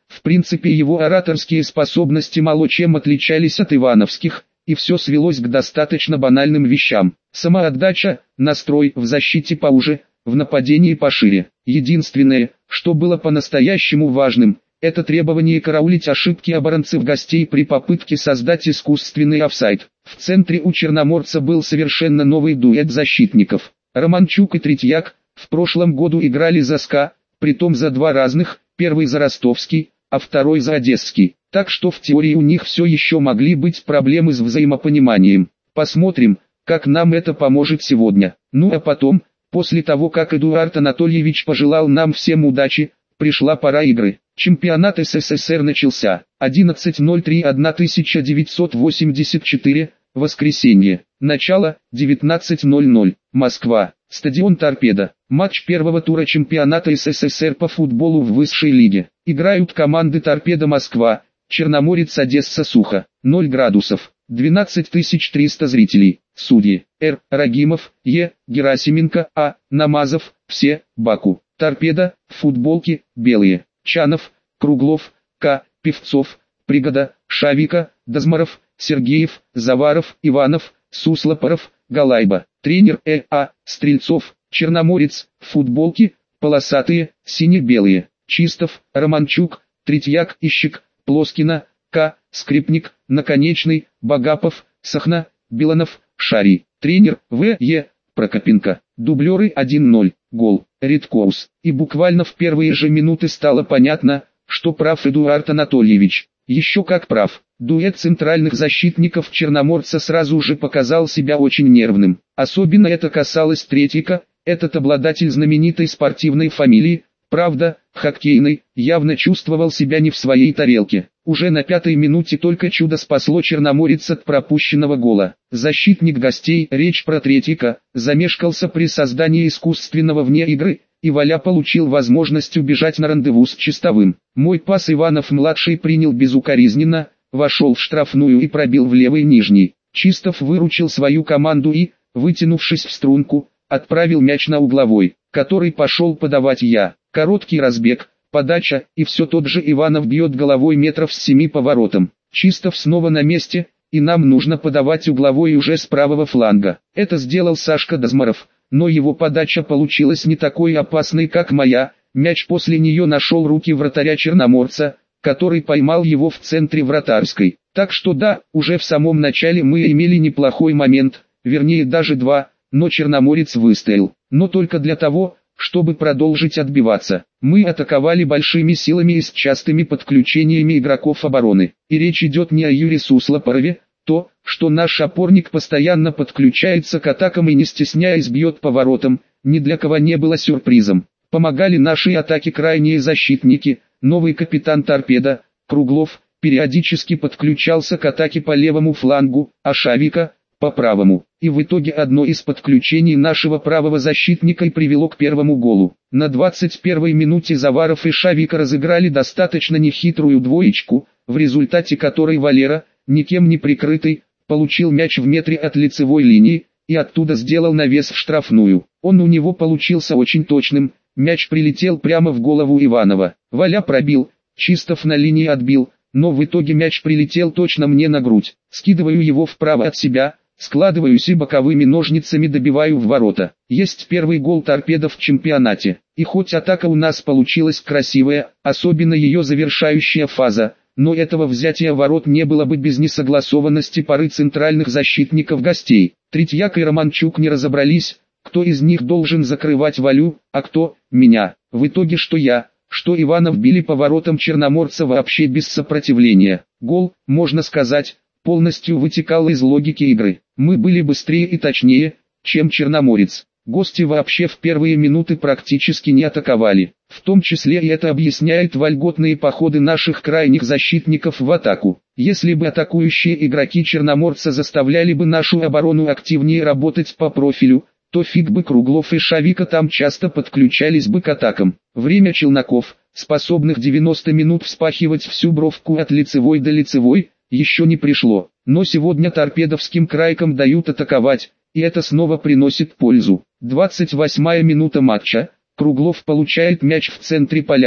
В принципе его ораторские способности мало чем отличались от ивановских, и все свелось к достаточно банальным вещам. Самоотдача, настрой в защите поуже, в нападении пошире. Единственное, что было по-настоящему важным, это требование караулить ошибки оборонцев гостей при попытке создать искусственный офсайд. В центре у черноморца был совершенно новый дуэт защитников. Романчук и Третьяк в прошлом году играли за СКА, притом за два разных, первый за ростовский, а второй за одесский. Так что в теории у них все еще могли быть проблемы с взаимопониманием. Посмотрим, как нам это поможет сегодня. Ну а потом, после того как Эдуард Анатольевич пожелал нам всем удачи, пришла пора игры. Чемпионат СССР начался. одиннадцатое ноль три тысяча девятьсот восемьдесят четыре, воскресенье. Начало, девятнадцать ноль ноль, Москва. Стадион «Торпедо». Матч первого тура чемпионата СССР по футболу в высшей лиге. Играют команды «Торпедо» Москва, Черноморец Одесса Сухо. ноль градусов. двенадцать тысяч триста зрителей. Судьи: Р. Рагимов, Е. Герасименко, А. Намазов, все, Баку. «Торпедо», футболки, белые. Чанов, Круглов, К. Певцов, Пригода, Шавика, Дозмаров, Сергеев, Заваров, Иванов, Суслопоров, Галайба. Тренер Э. А. Стрельцов, Черноморец, футболки, полосатые, сине-белые. Чистов, Романчук, Третьяк, Ищик, Плоскина, К. Скрипник, Наконечный, Багапов, Сахна, Биланов, Шарий. Тренер В. Е. Прокопенко. Дублеры один ноль. Гол. Редкоус. И буквально в первые же минуты стало понятно, что прав Эдуард Анатольевич. Еще как прав. Дуэт центральных защитников Черноморца сразу же показал себя очень нервным. Особенно это касалось Третьяка, этот обладатель знаменитой спортивной фамилии, правда, хоккейной, явно чувствовал себя не в своей тарелке. Уже на пятой минуте только чудо спасло Черноморец от пропущенного гола. Защитник гостей, речь про Третьяка, замешкался при создании искусственного вне игры, и Валя получил возможность убежать на рандеву с Чистовым. Мой пас Иванов-младший принял безукоризненно, вошел в штрафную и пробил в левый нижний. Чистов выручил свою команду и, вытянувшись в струнку, отправил мяч на угловой, который пошел подавать я. Короткий разбег, подача, и все тот же Иванов бьет головой метров с семи поворотом. Чистов снова на месте, и нам нужно подавать угловой уже с правого фланга. Это сделал Сашка Дозмаров, но его подача получилась не такой опасной, как моя. Мяч после нее нашел руки вратаря Черноморца, который поймал его в центре вратарской. Так что да, уже в самом начале мы имели неплохой момент, вернее даже два, но Черноморец выстоял. Но только для того, чтобы продолжить отбиваться. Мы атаковали большими силами и с частыми подключениями игроков обороны. И речь идет не о Юрии Суслопорове. То, что наш опорник постоянно подключается к атакам и не стесняясь бьет поворотом, ни для кого не было сюрпризом. Помогали нашей атаке крайние защитники. Новый капитан «Торпедо», Круглов, периодически подключался к атаке по левому флангу, а Шавика – по правому. И в итоге одно из подключений нашего правого защитника и привело к первому голу. На двадцать первой минуте Заваров и Шавика разыграли достаточно нехитрую двоечку, в результате которой Валера, никем не прикрытый, получил мяч в метре от лицевой линии, и оттуда сделал навес в штрафную. Он у него получился очень точным, мяч прилетел прямо в голову Иванова. Валя пробил, Чистов на линии отбил, но в итоге мяч прилетел точно мне на грудь. Скидываю его вправо от себя, складываюсь и боковыми ножницами добиваю в ворота. Есть первый гол «Торпедо» в чемпионате. И хоть атака у нас получилась красивая, особенно ее завершающая фаза, но этого взятия ворот не было бы без несогласованности пары центральных защитников гостей. Третьяк и Романчук не разобрались, кто из них должен закрывать Валю, а кто – меня. В итоге что я, что Иванов били по воротам Черноморца вообще без сопротивления. Гол, можно сказать, полностью вытекал из логики игры. Мы были быстрее и точнее, чем Черноморец. Гости вообще в первые минуты практически не атаковали. В том числе и это объясняет вольготные походы наших крайних защитников в атаку. Если бы атакующие игроки Черноморца заставляли бы нашу оборону активнее работать по профилю, то фиг бы Круглов и Шавика там часто подключались бы к атакам. Время челноков, способных девяносто минут вспахивать всю бровку от лицевой до лицевой, еще не пришло. Но сегодня торпедовским крайкам дают атаковать, и это снова приносит пользу. двадцать восьмая минута матча. Круглов получает мяч в центре поля,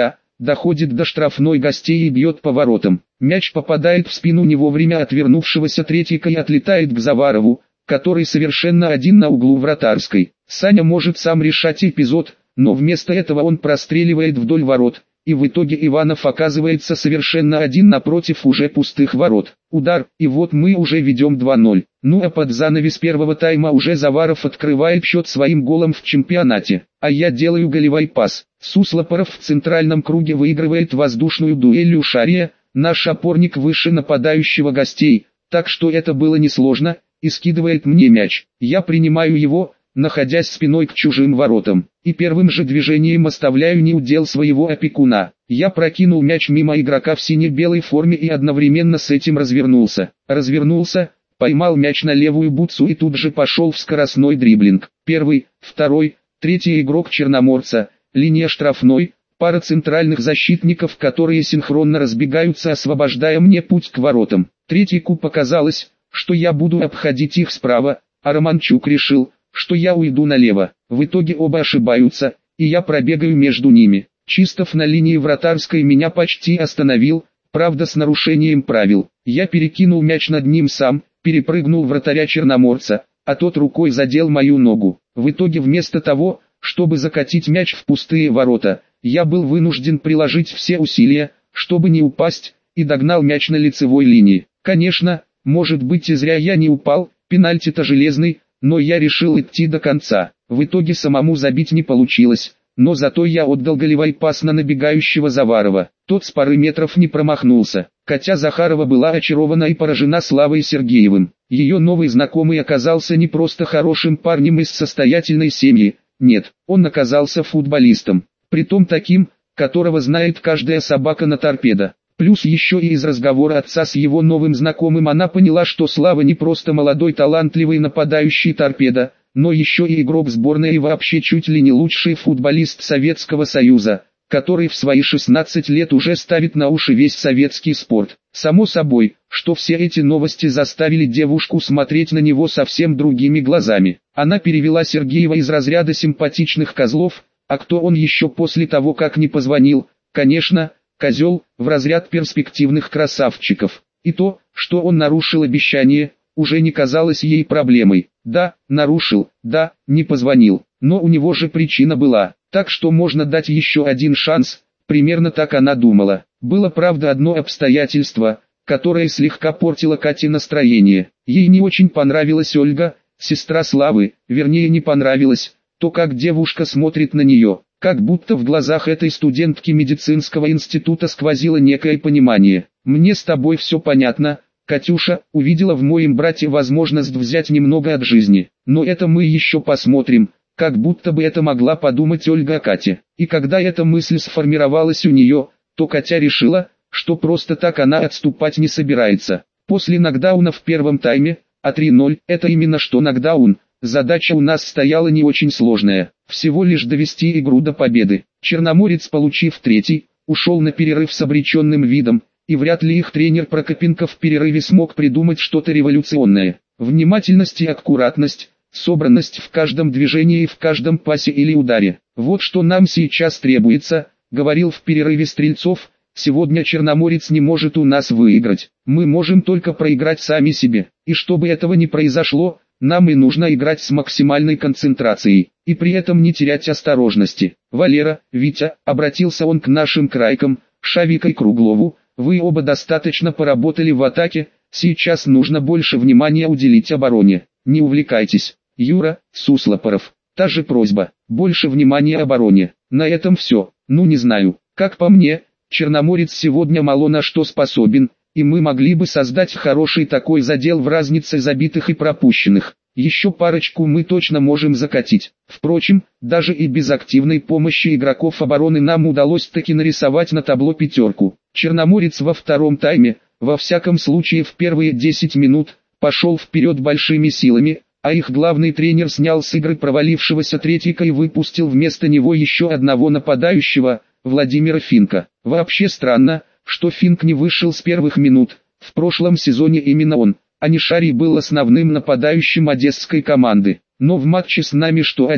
доходит до штрафной гостей и бьет по воротам. Мяч попадает в спину не вовремя отвернувшегося Третьяка и отлетает к Заварову, который совершенно один на углу вратарской. Саня может сам решать эпизод, но вместо этого он простреливает вдоль ворот, и в итоге Иванов оказывается совершенно один напротив уже пустых ворот. Удар, и вот мы уже ведем два ноль. Ну а под занавес первого тайма уже Заваров открывает счет своим голом в чемпионате, а я делаю голевой пас. Суслопоров в центральном круге выигрывает воздушную дуэль у Шария, наш опорник выше нападающего гостей, так что это было несложно, и скидывает мне мяч. Я принимаю его, находясь спиной к чужим воротам, и первым же движением оставляю неудел своего опекуна. Я прокинул мяч мимо игрока в сине-белой форме и одновременно с этим развернулся. Развернулся, поймал мяч на левую бутсу и тут же пошел в скоростной дриблинг. Первый, второй, третий игрок Черноморца, линия штрафной, пара центральных защитников, которые синхронно разбегаются, освобождая мне путь к воротам. Третьяку показалось, что я буду обходить их справа, а Романчук решил, что я уйду налево. В итоге оба ошибаются, и я пробегаю между ними. Чистов на линии вратарской меня почти остановил, правда с нарушением правил. Я перекинул мяч над ним сам, перепрыгнул вратаря Черноморца, а тот рукой задел мою ногу. В итоге вместо того, чтобы закатить мяч в пустые ворота, я был вынужден приложить все усилия, чтобы не упасть, и догнал мяч на лицевой линии. Конечно, может быть и зря я не упал, пенальти-то железный, но я решил идти до конца. В итоге самому забить не получилось, но зато я отдал голевой пас на набегающего Заварова. Тот с пары метров не промахнулся. Катя Захарова была очарована и поражена Славой Сергеевым. Ее новый знакомый оказался не просто хорошим парнем из состоятельной семьи, нет, он оказался футболистом, притом таким, которого знает каждая собака на торпедо. Плюс еще и из разговора отца с его новым знакомым она поняла, что Слава не просто молодой талантливый нападающий торпедо, но еще и игрок сборной и вообще чуть ли не лучший футболист Советского Союза, который в свои шестнадцать лет уже ставит на уши весь советский спорт. Само собой, что все эти новости заставили девушку смотреть на него совсем другими глазами. Она перевела Сергеева из разряда симпатичных козлов, а кто он еще после того, как не позвонил, конечно, козел, в разряд перспективных красавчиков. И то, что он нарушил обещание, уже не казалось ей проблемой. Да, нарушил, да, не позвонил, но у него же причина была, так что можно дать еще один шанс, примерно так она думала. Было правда одно обстоятельство, которое слегка портило Кате настроение. Ей не очень понравилась Ольга, сестра Славы, вернее не понравилось, то как девушка смотрит на нее. Как будто в глазах этой студентки медицинского института сквозило некое понимание. «Мне с тобой все понятно, Катюша, увидела в моем брате возможность взять немного от жизни. Но это мы еще посмотрим», как будто бы это могла подумать Ольга о Кате. И когда эта мысль сформировалась у нее, то Катя решила, что просто так она отступать не собирается. После нокдауна в первом тайме, а три ноль, это именно что нокдаун, задача у нас стояла не очень сложная. Всего лишь довести игру до победы. Черноморец, получив третий, ушел на перерыв с обреченным видом, и вряд ли их тренер Прокопенко в перерыве смог придумать что-то революционное. Внимательность и аккуратность, собранность в каждом движении и в каждом пасе или ударе. Вот что нам сейчас требуется, говорил в перерыве Стрельцов. Сегодня Черноморец не может у нас выиграть. Мы можем только проиграть сами себе. И чтобы этого не произошло, нам и нужно играть с максимальной концентрацией, и при этом не терять осторожности. Валера, Витя, обратился он к нашим крайкам, Шавика и Круглову, вы оба достаточно поработали в атаке, сейчас нужно больше внимания уделить обороне. Не увлекайтесь. Юра, Суслопоров, та же просьба, больше внимания обороне. На этом все. Ну не знаю, как по мне, Черноморец сегодня мало на что способен, и мы могли бы создать хороший такой задел в разнице забитых и пропущенных. Еще парочку мы точно можем закатить. Впрочем, даже и без активной помощи игроков обороны нам удалось таки нарисовать на табло пятерку. Черноморец во втором тайме, во всяком случае в первые десять минут, пошел вперед большими силами, а их главный тренер снял с игры провалившегося Третьяка и выпустил вместо него еще одного нападающего, Владимира Финка. Вообще странно, что Финк не вышел с первых минут. В прошлом сезоне именно он, а не Шарий, был основным нападающим одесской команды. Но в матче с нами что один,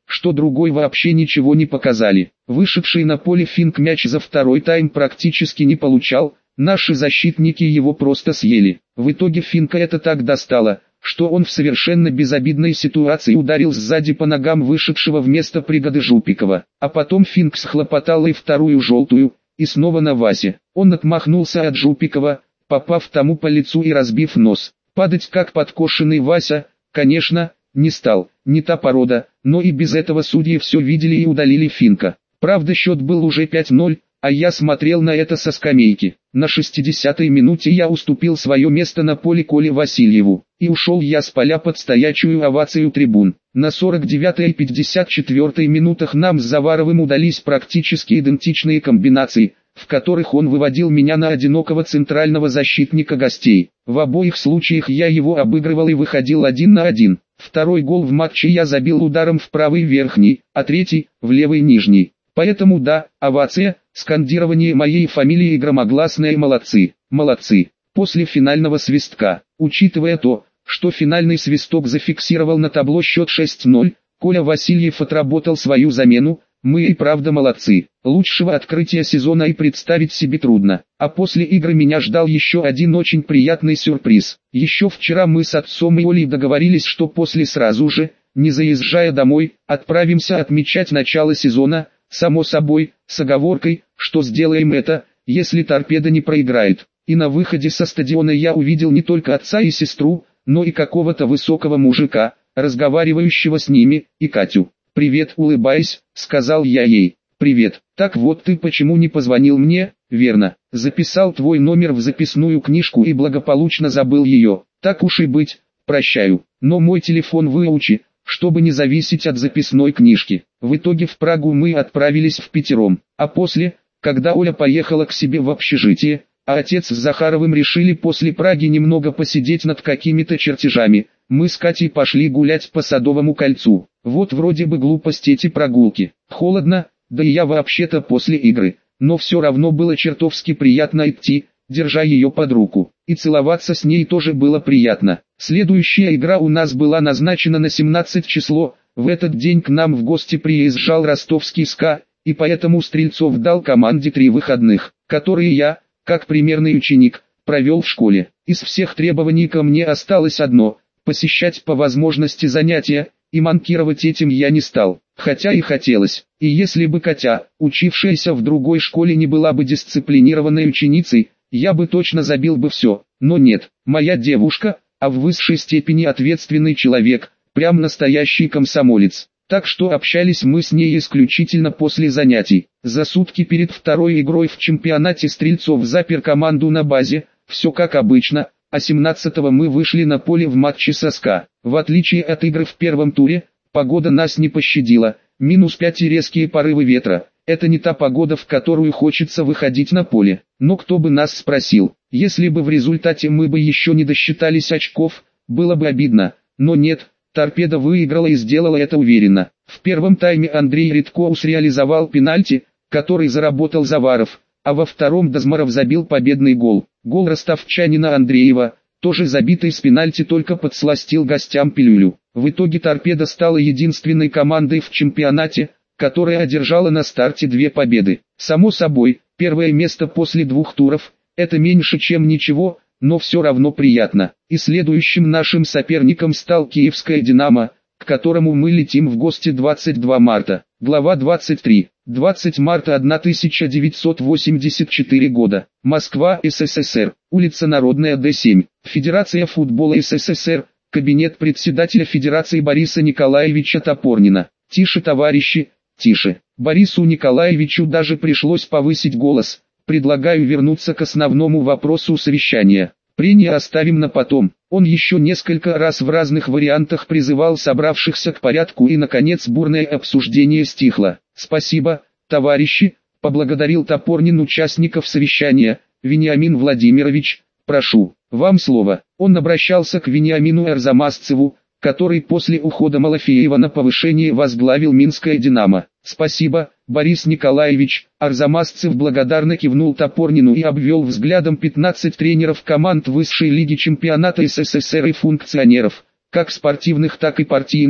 что другой вообще ничего не показали. Вышедший на поле Финк мяч за второй тайм практически не получал, наши защитники его просто съели. В итоге Финка это так достало, что он в совершенно безобидной ситуации ударил сзади по ногам вышедшего вместо пригоды Жупикова. А потом Финк схлопотал и вторую желтую, и снова на Васе. Он отмахнулся от Жупикова, попав тому по лицу и разбив нос. Падать как подкошенный Вася, конечно, не стал, не та порода, но и без этого судьи все видели и удалили Финка. Правда, счет был уже пять ноль, а я смотрел на это со скамейки. На шестидесятой минуте я уступил свое место на поле Коле Васильеву, и ушел я с поля под стоячую овацию трибун. На сорок девятой и пятьдесят четвёртой минутах нам с Заваровым удались практически идентичные комбинации, в которых он выводил меня на одинокого центрального защитника гостей. В обоих случаях я его обыгрывал и выходил один на один. Второй гол в матче я забил ударом в правый верхний, а третий – в левый нижний. Поэтому да, овация, скандирование моей фамилии и громогласные «молодцы, молодцы». После финального свистка, учитывая то, что финальный свисток зафиксировал на табло счет шесть ноль, Коля Васильев отработал свою замену, мы и правда молодцы. Лучшего открытия сезона и представить себе трудно. А после игры меня ждал еще один очень приятный сюрприз. Еще вчера мы с отцом и Олей договорились, что после сразу же, не заезжая домой, отправимся отмечать начало сезона, само собой, с оговоркой, что сделаем это, если Торпедо не проиграет. И на выходе со стадиона я увидел не только отца и сестру, но и какого-то высокого мужика, разговаривающего с ними, и Катю. «Привет», улыбаясь, сказал я ей. «Привет, так вот ты почему не позвонил мне?» «Верно, записал твой номер в записную книжку и благополучно забыл ее. Так уж и быть, прощаю, но мой телефон выучи, чтобы не зависеть от записной книжки». В итоге в Прагу мы отправились впятером, а после, когда Оля поехала к себе в общежитие, а отец с Захаровым решили после Праги немного посидеть над какими-то чертежами, мы с Катей пошли гулять по Садовому кольцу. Вот вроде бы глупость эти прогулки. Холодно, да и я вообще-то после игры, но все равно было чертовски приятно идти, держа ее под руку. И целоваться с ней тоже было приятно. Следующая игра у нас была назначена на семнадцатое число. В этот день к нам в гости приезжал ростовский СКА, и поэтому Стрельцов дал команде три выходных, которые я, как примерный ученик, провел в школе. Из всех требований ко мне осталось одно – посещать по возможности занятия, и манкировать этим я не стал, хотя и хотелось. И если бы Катя, учившаяся в другой школе, не была бы дисциплинированной ученицей, я бы точно забил бы все. Но нет, моя девушка, а в высшей степени ответственный человек, прям настоящий комсомолец. Так что общались мы с ней исключительно после занятий. За сутки перед второй игрой в чемпионате Стрельцов запер команду на базе, все как обычно, а семнадцатого мы вышли на поле в матче со СКА. В отличие от игры в первом туре, погода нас не пощадила, минус пять и резкие порывы ветра. Это не та погода, в которую хочется выходить на поле. Но кто бы нас спросил, если бы в результате мы бы еще не досчитались очков, было бы обидно, но нет. Торпедо выиграла и сделала это уверенно. В первом тайме Андрей Редкоус реализовал пенальти, который заработал Заваров, а во втором Дозмаров забил победный гол. Гол ростовчанина Андреева, тоже забитый с пенальти, только подсластил гостям пилюлю. В итоге Торпедо стала единственной командой в чемпионате, которая одержала на старте две победы. Само собой, первое место после двух туров – это меньше чем ничего, но все равно приятно. И следующим нашим соперником стал Киевское «Динамо», к которому мы летим в гости двадцать второго марта. Глава двадцать три. двадцатого марта тысяча девятьсот восемьдесят четвёртого года. Москва, СССР. Улица Народная, дом семь. Федерация футбола СССР. Кабинет председателя Федерации Бориса Николаевича Топорнина. Тише, товарищи, тише. Борису Николаевичу даже пришлось повысить голос. Предлагаю вернуться к основному вопросу совещания. Прения оставим на потом. Он еще несколько раз в разных вариантах призывал собравшихся к порядку, и наконец бурное обсуждение стихло. «Спасибо, товарищи», — поблагодарил Топорнин участников совещания. «Вениамин Владимирович, прошу, вам слово». Он обращался к Вениамину Арзамасцеву, который после ухода Малафеева на повышение возглавил Минское «Динамо». «Спасибо, Борис Николаевич», Арзамасцев благодарно кивнул Топорнину и обвел взглядом пятнадцать тренеров команд высшей лиги чемпионата СССР и функционеров, как спортивных, так и партийных,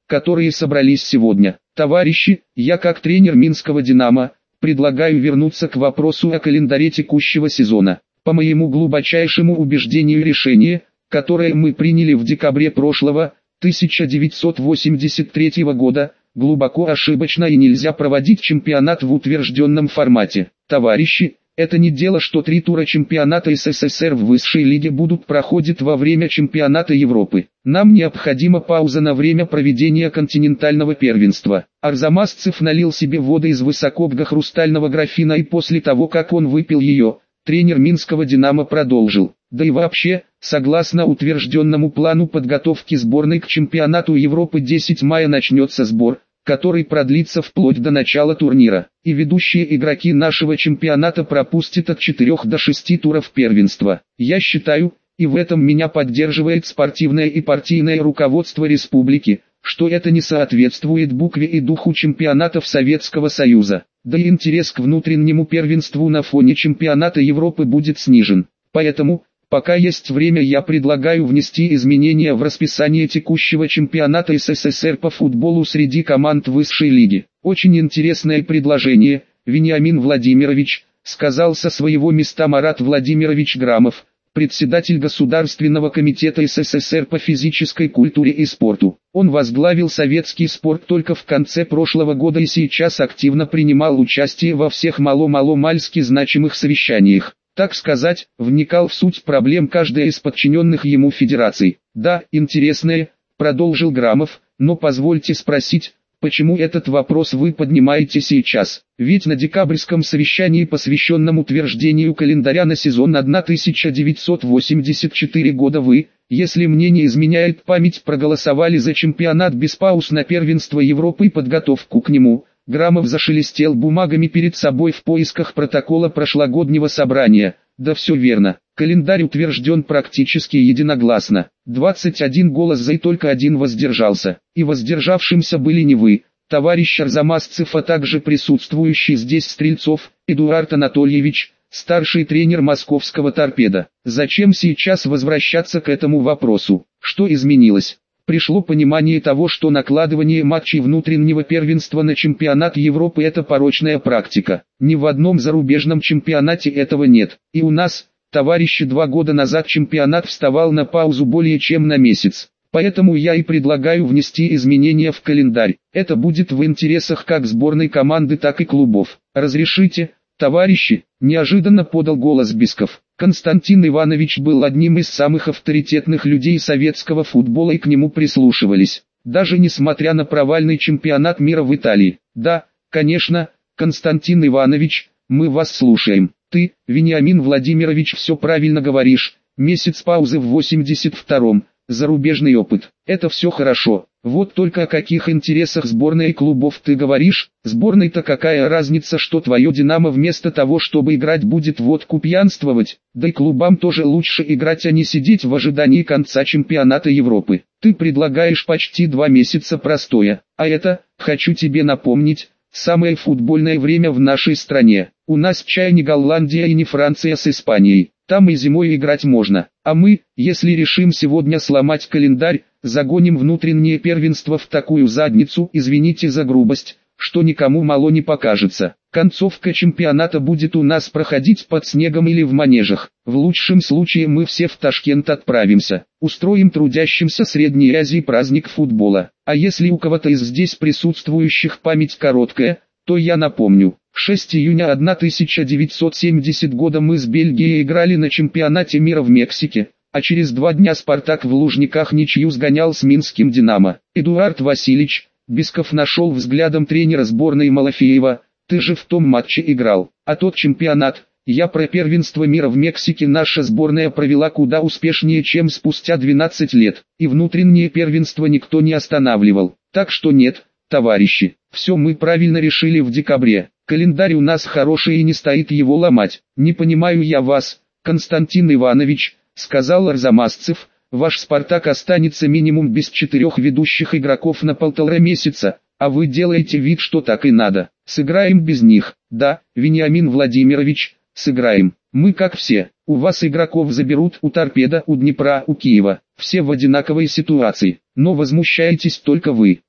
которые собрались сегодня. Товарищи, я как тренер Минского «Динамо» предлагаю вернуться к вопросу о календаре текущего сезона. По моему глубочайшему убеждению, решение, которое мы приняли в декабре прошлого, тысяча девятьсот восемьдесят третьего года, глубоко ошибочно, и нельзя проводить чемпионат в утвержденном формате. Товарищи, это не дело, что три тура чемпионата СССР в высшей лиге будут проходить во время чемпионата Европы. Нам необходима пауза на время проведения континентального первенства. Арзамасцев налил себе воды из высокого хрустального графина, и после того, как он выпил ее, тренер Минского «Динамо» продолжил: да и вообще, согласно утвержденному плану подготовки сборной к чемпионату Европы, десятого мая начнется сбор, который продлится вплоть до начала турнира, и ведущие игроки нашего чемпионата пропустят от четырёх до шести туров первенства. Я считаю, и в этом меня поддерживает спортивное и партийное руководство республики, что это не соответствует букве и духу чемпионатов Советского Союза, да и интерес к внутреннему первенству на фоне чемпионата Европы будет снижен. Поэтому, пока есть время, я предлагаю внести изменения в расписание текущего чемпионата СССР по футболу среди команд высшей лиги. Очень интересное предложение, Вениамин Владимирович, сказал со своего места Марат Владимирович Грамов, председатель Государственного комитета СССР по физической культуре и спорту. Он возглавил советский спорт только в конце прошлого года и сейчас активно принимал участие во всех мало-мало-мальски значимых совещаниях. Так сказать, вникал в суть проблем каждой из подчиненных ему федераций. Да, интересное, продолжил Грамов, но позвольте спросить, почему этот вопрос вы поднимаете сейчас? Ведь на декабрьском совещании, посвященном утверждению календаря на сезон тысяча девятьсот восемьдесят четвёртого года, вы, если мне не изменяет память, проголосовали за чемпионат без пауз на первенство Европы и подготовку к нему. Грамов зашелестел бумагами перед собой в поисках протокола прошлогоднего собрания. Да, все верно. Календарь утвержден практически единогласно. двадцать один голос за и только один воздержался. И воздержавшимся были не вы, товарищ Арзамасцев, а также присутствующий здесь Стрельцов, Эдуард Анатольевич, старший тренер московского «Торпедо». Зачем сейчас возвращаться к этому вопросу? Что изменилось? Пришло понимание того, что накладывание матчей внутреннего первенства на чемпионат Европы – это порочная практика. Ни в одном зарубежном чемпионате этого нет. И у нас, товарищи, два года назад чемпионат вставал на паузу более чем на месяц. Поэтому я и предлагаю внести изменения в календарь. Это будет в интересах как сборной команды, так и клубов. Разрешите, товарищи? Неожиданно подал голос Бисков. Константин Иванович был одним из самых авторитетных людей советского футбола, и к нему прислушивались, даже несмотря на провальный чемпионат мира в Италии. Да, конечно, Константин Иванович, мы вас слушаем. Ты, Вениамин Владимирович, все правильно говоришь. Месяц паузы в восемьдесят втором, зарубежный опыт. Это все хорошо. Вот только о каких интересах сборной и клубов ты говоришь? Сборной-то какая разница, что твое «Динамо» вместо того, чтобы играть, будет водку пьянствовать? Да и клубам тоже лучше играть, а не сидеть в ожидании конца чемпионата Европы. Ты предлагаешь почти два месяца простоя. А это, хочу тебе напомнить, самое футбольное время в нашей стране. У нас чай не Голландия и не Франция с Испанией. Там и зимой играть можно. А мы, если решим сегодня сломать календарь, загоним внутреннее первенство в такую задницу, извините за грубость, что никому мало не покажется. Концовка чемпионата будет у нас проходить под снегом или в манежах. В лучшем случае мы все в Ташкент отправимся. Устроим трудящимся Средней Азии праздник футбола. А если у кого-то из здесь присутствующих память короткая, то я напомню. шестого июня тысяча девятьсот семидесятого года мы с Бельгией играли на чемпионате мира в Мексике, а через два дня «Спартак» в Лужниках ничью сгонял с Минским «Динамо». Эдуард Васильевич, Бисков нашел взглядом тренера сборной Малафеева, ты же в том матче играл. А тот чемпионат, я про первенство мира в Мексике, наша сборная провела куда успешнее, чем спустя двенадцать лет, и внутреннее первенство никто не останавливал. Так что нет, товарищи, все мы правильно решили в декабре. Календарь у нас хороший и не стоит его ломать. Не понимаю я вас, Константин Иванович, сказал Арзамасцев, ваш «Спартак» останется минимум без четырех ведущих игроков на полтора месяца, а вы делаете вид, что так и надо. Сыграем без них. Да, Вениамин Владимирович, сыграем. Мы как все. У вас игроков заберут у «Торпедо», у «Днепра», у «Киева». Все в одинаковой ситуации. Но возмущаетесь только вы.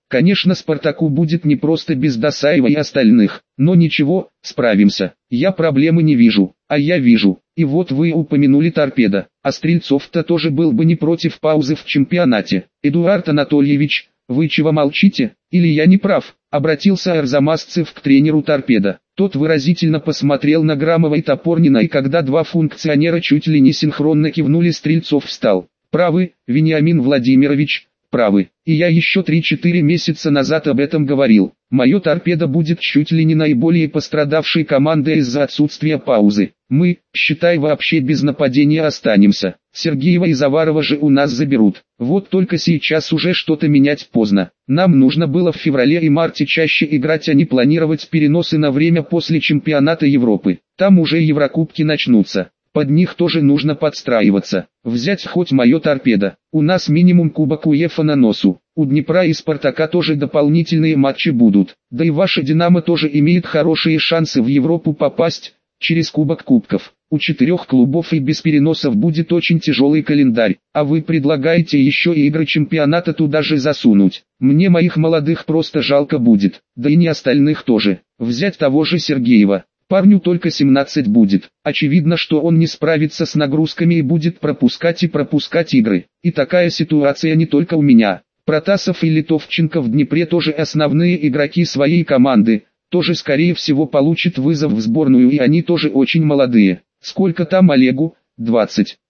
Конечно, Спартаку будет непросто без Досаева и остальных, но ничего, справимся. Я проблемы не вижу, а я вижу. И вот вы упомянули Торпедо, а Стрельцов-то тоже был бы не против паузы в чемпионате. Эдуард Анатольевич, вы чего молчите, или я не прав? Обратился Арзамасцев к тренеру Торпедо. Тот выразительно посмотрел на Грамова и Топорнина, и когда два функционера чуть ли не синхронно кивнули, Стрельцов встал. Правы, Вениамин Владимирович, правы. И я еще три-четыре месяца назад об этом говорил. Мое Торпедо будет чуть ли не наиболее пострадавшей командой из-за отсутствия паузы. Мы, считай, вообще без нападения останемся. Сергеева и Заварова же у нас заберут. Вот только сейчас уже что-то менять поздно. Нам нужно было в феврале и марте чаще играть, а не планировать переносы на время после чемпионата Европы. Там уже Еврокубки начнутся. Под них тоже нужно подстраиваться. Взять хоть мое Торпедо. У нас минимум Кубок УЕФА на носу. У Днепра и Спартака тоже дополнительные матчи будут. Да и ваша Динамо тоже имеет хорошие шансы в Европу попасть, через Кубок Кубков. У четырех клубов и без переносов будет очень тяжелый календарь. А вы предлагаете еще и игры чемпионата туда же засунуть. Мне моих молодых просто жалко будет. Да и не остальных тоже. Взять того же Сергеева. Парню только семнадцать будет. Очевидно, что он не справится с нагрузками и будет пропускать и пропускать игры. И такая ситуация не только у меня. Протасов и Литовченко в Днепре тоже основные игроки своей команды. Тоже скорее всего получат вызов в сборную, и они тоже очень молодые. Сколько там Олегу? двадцать.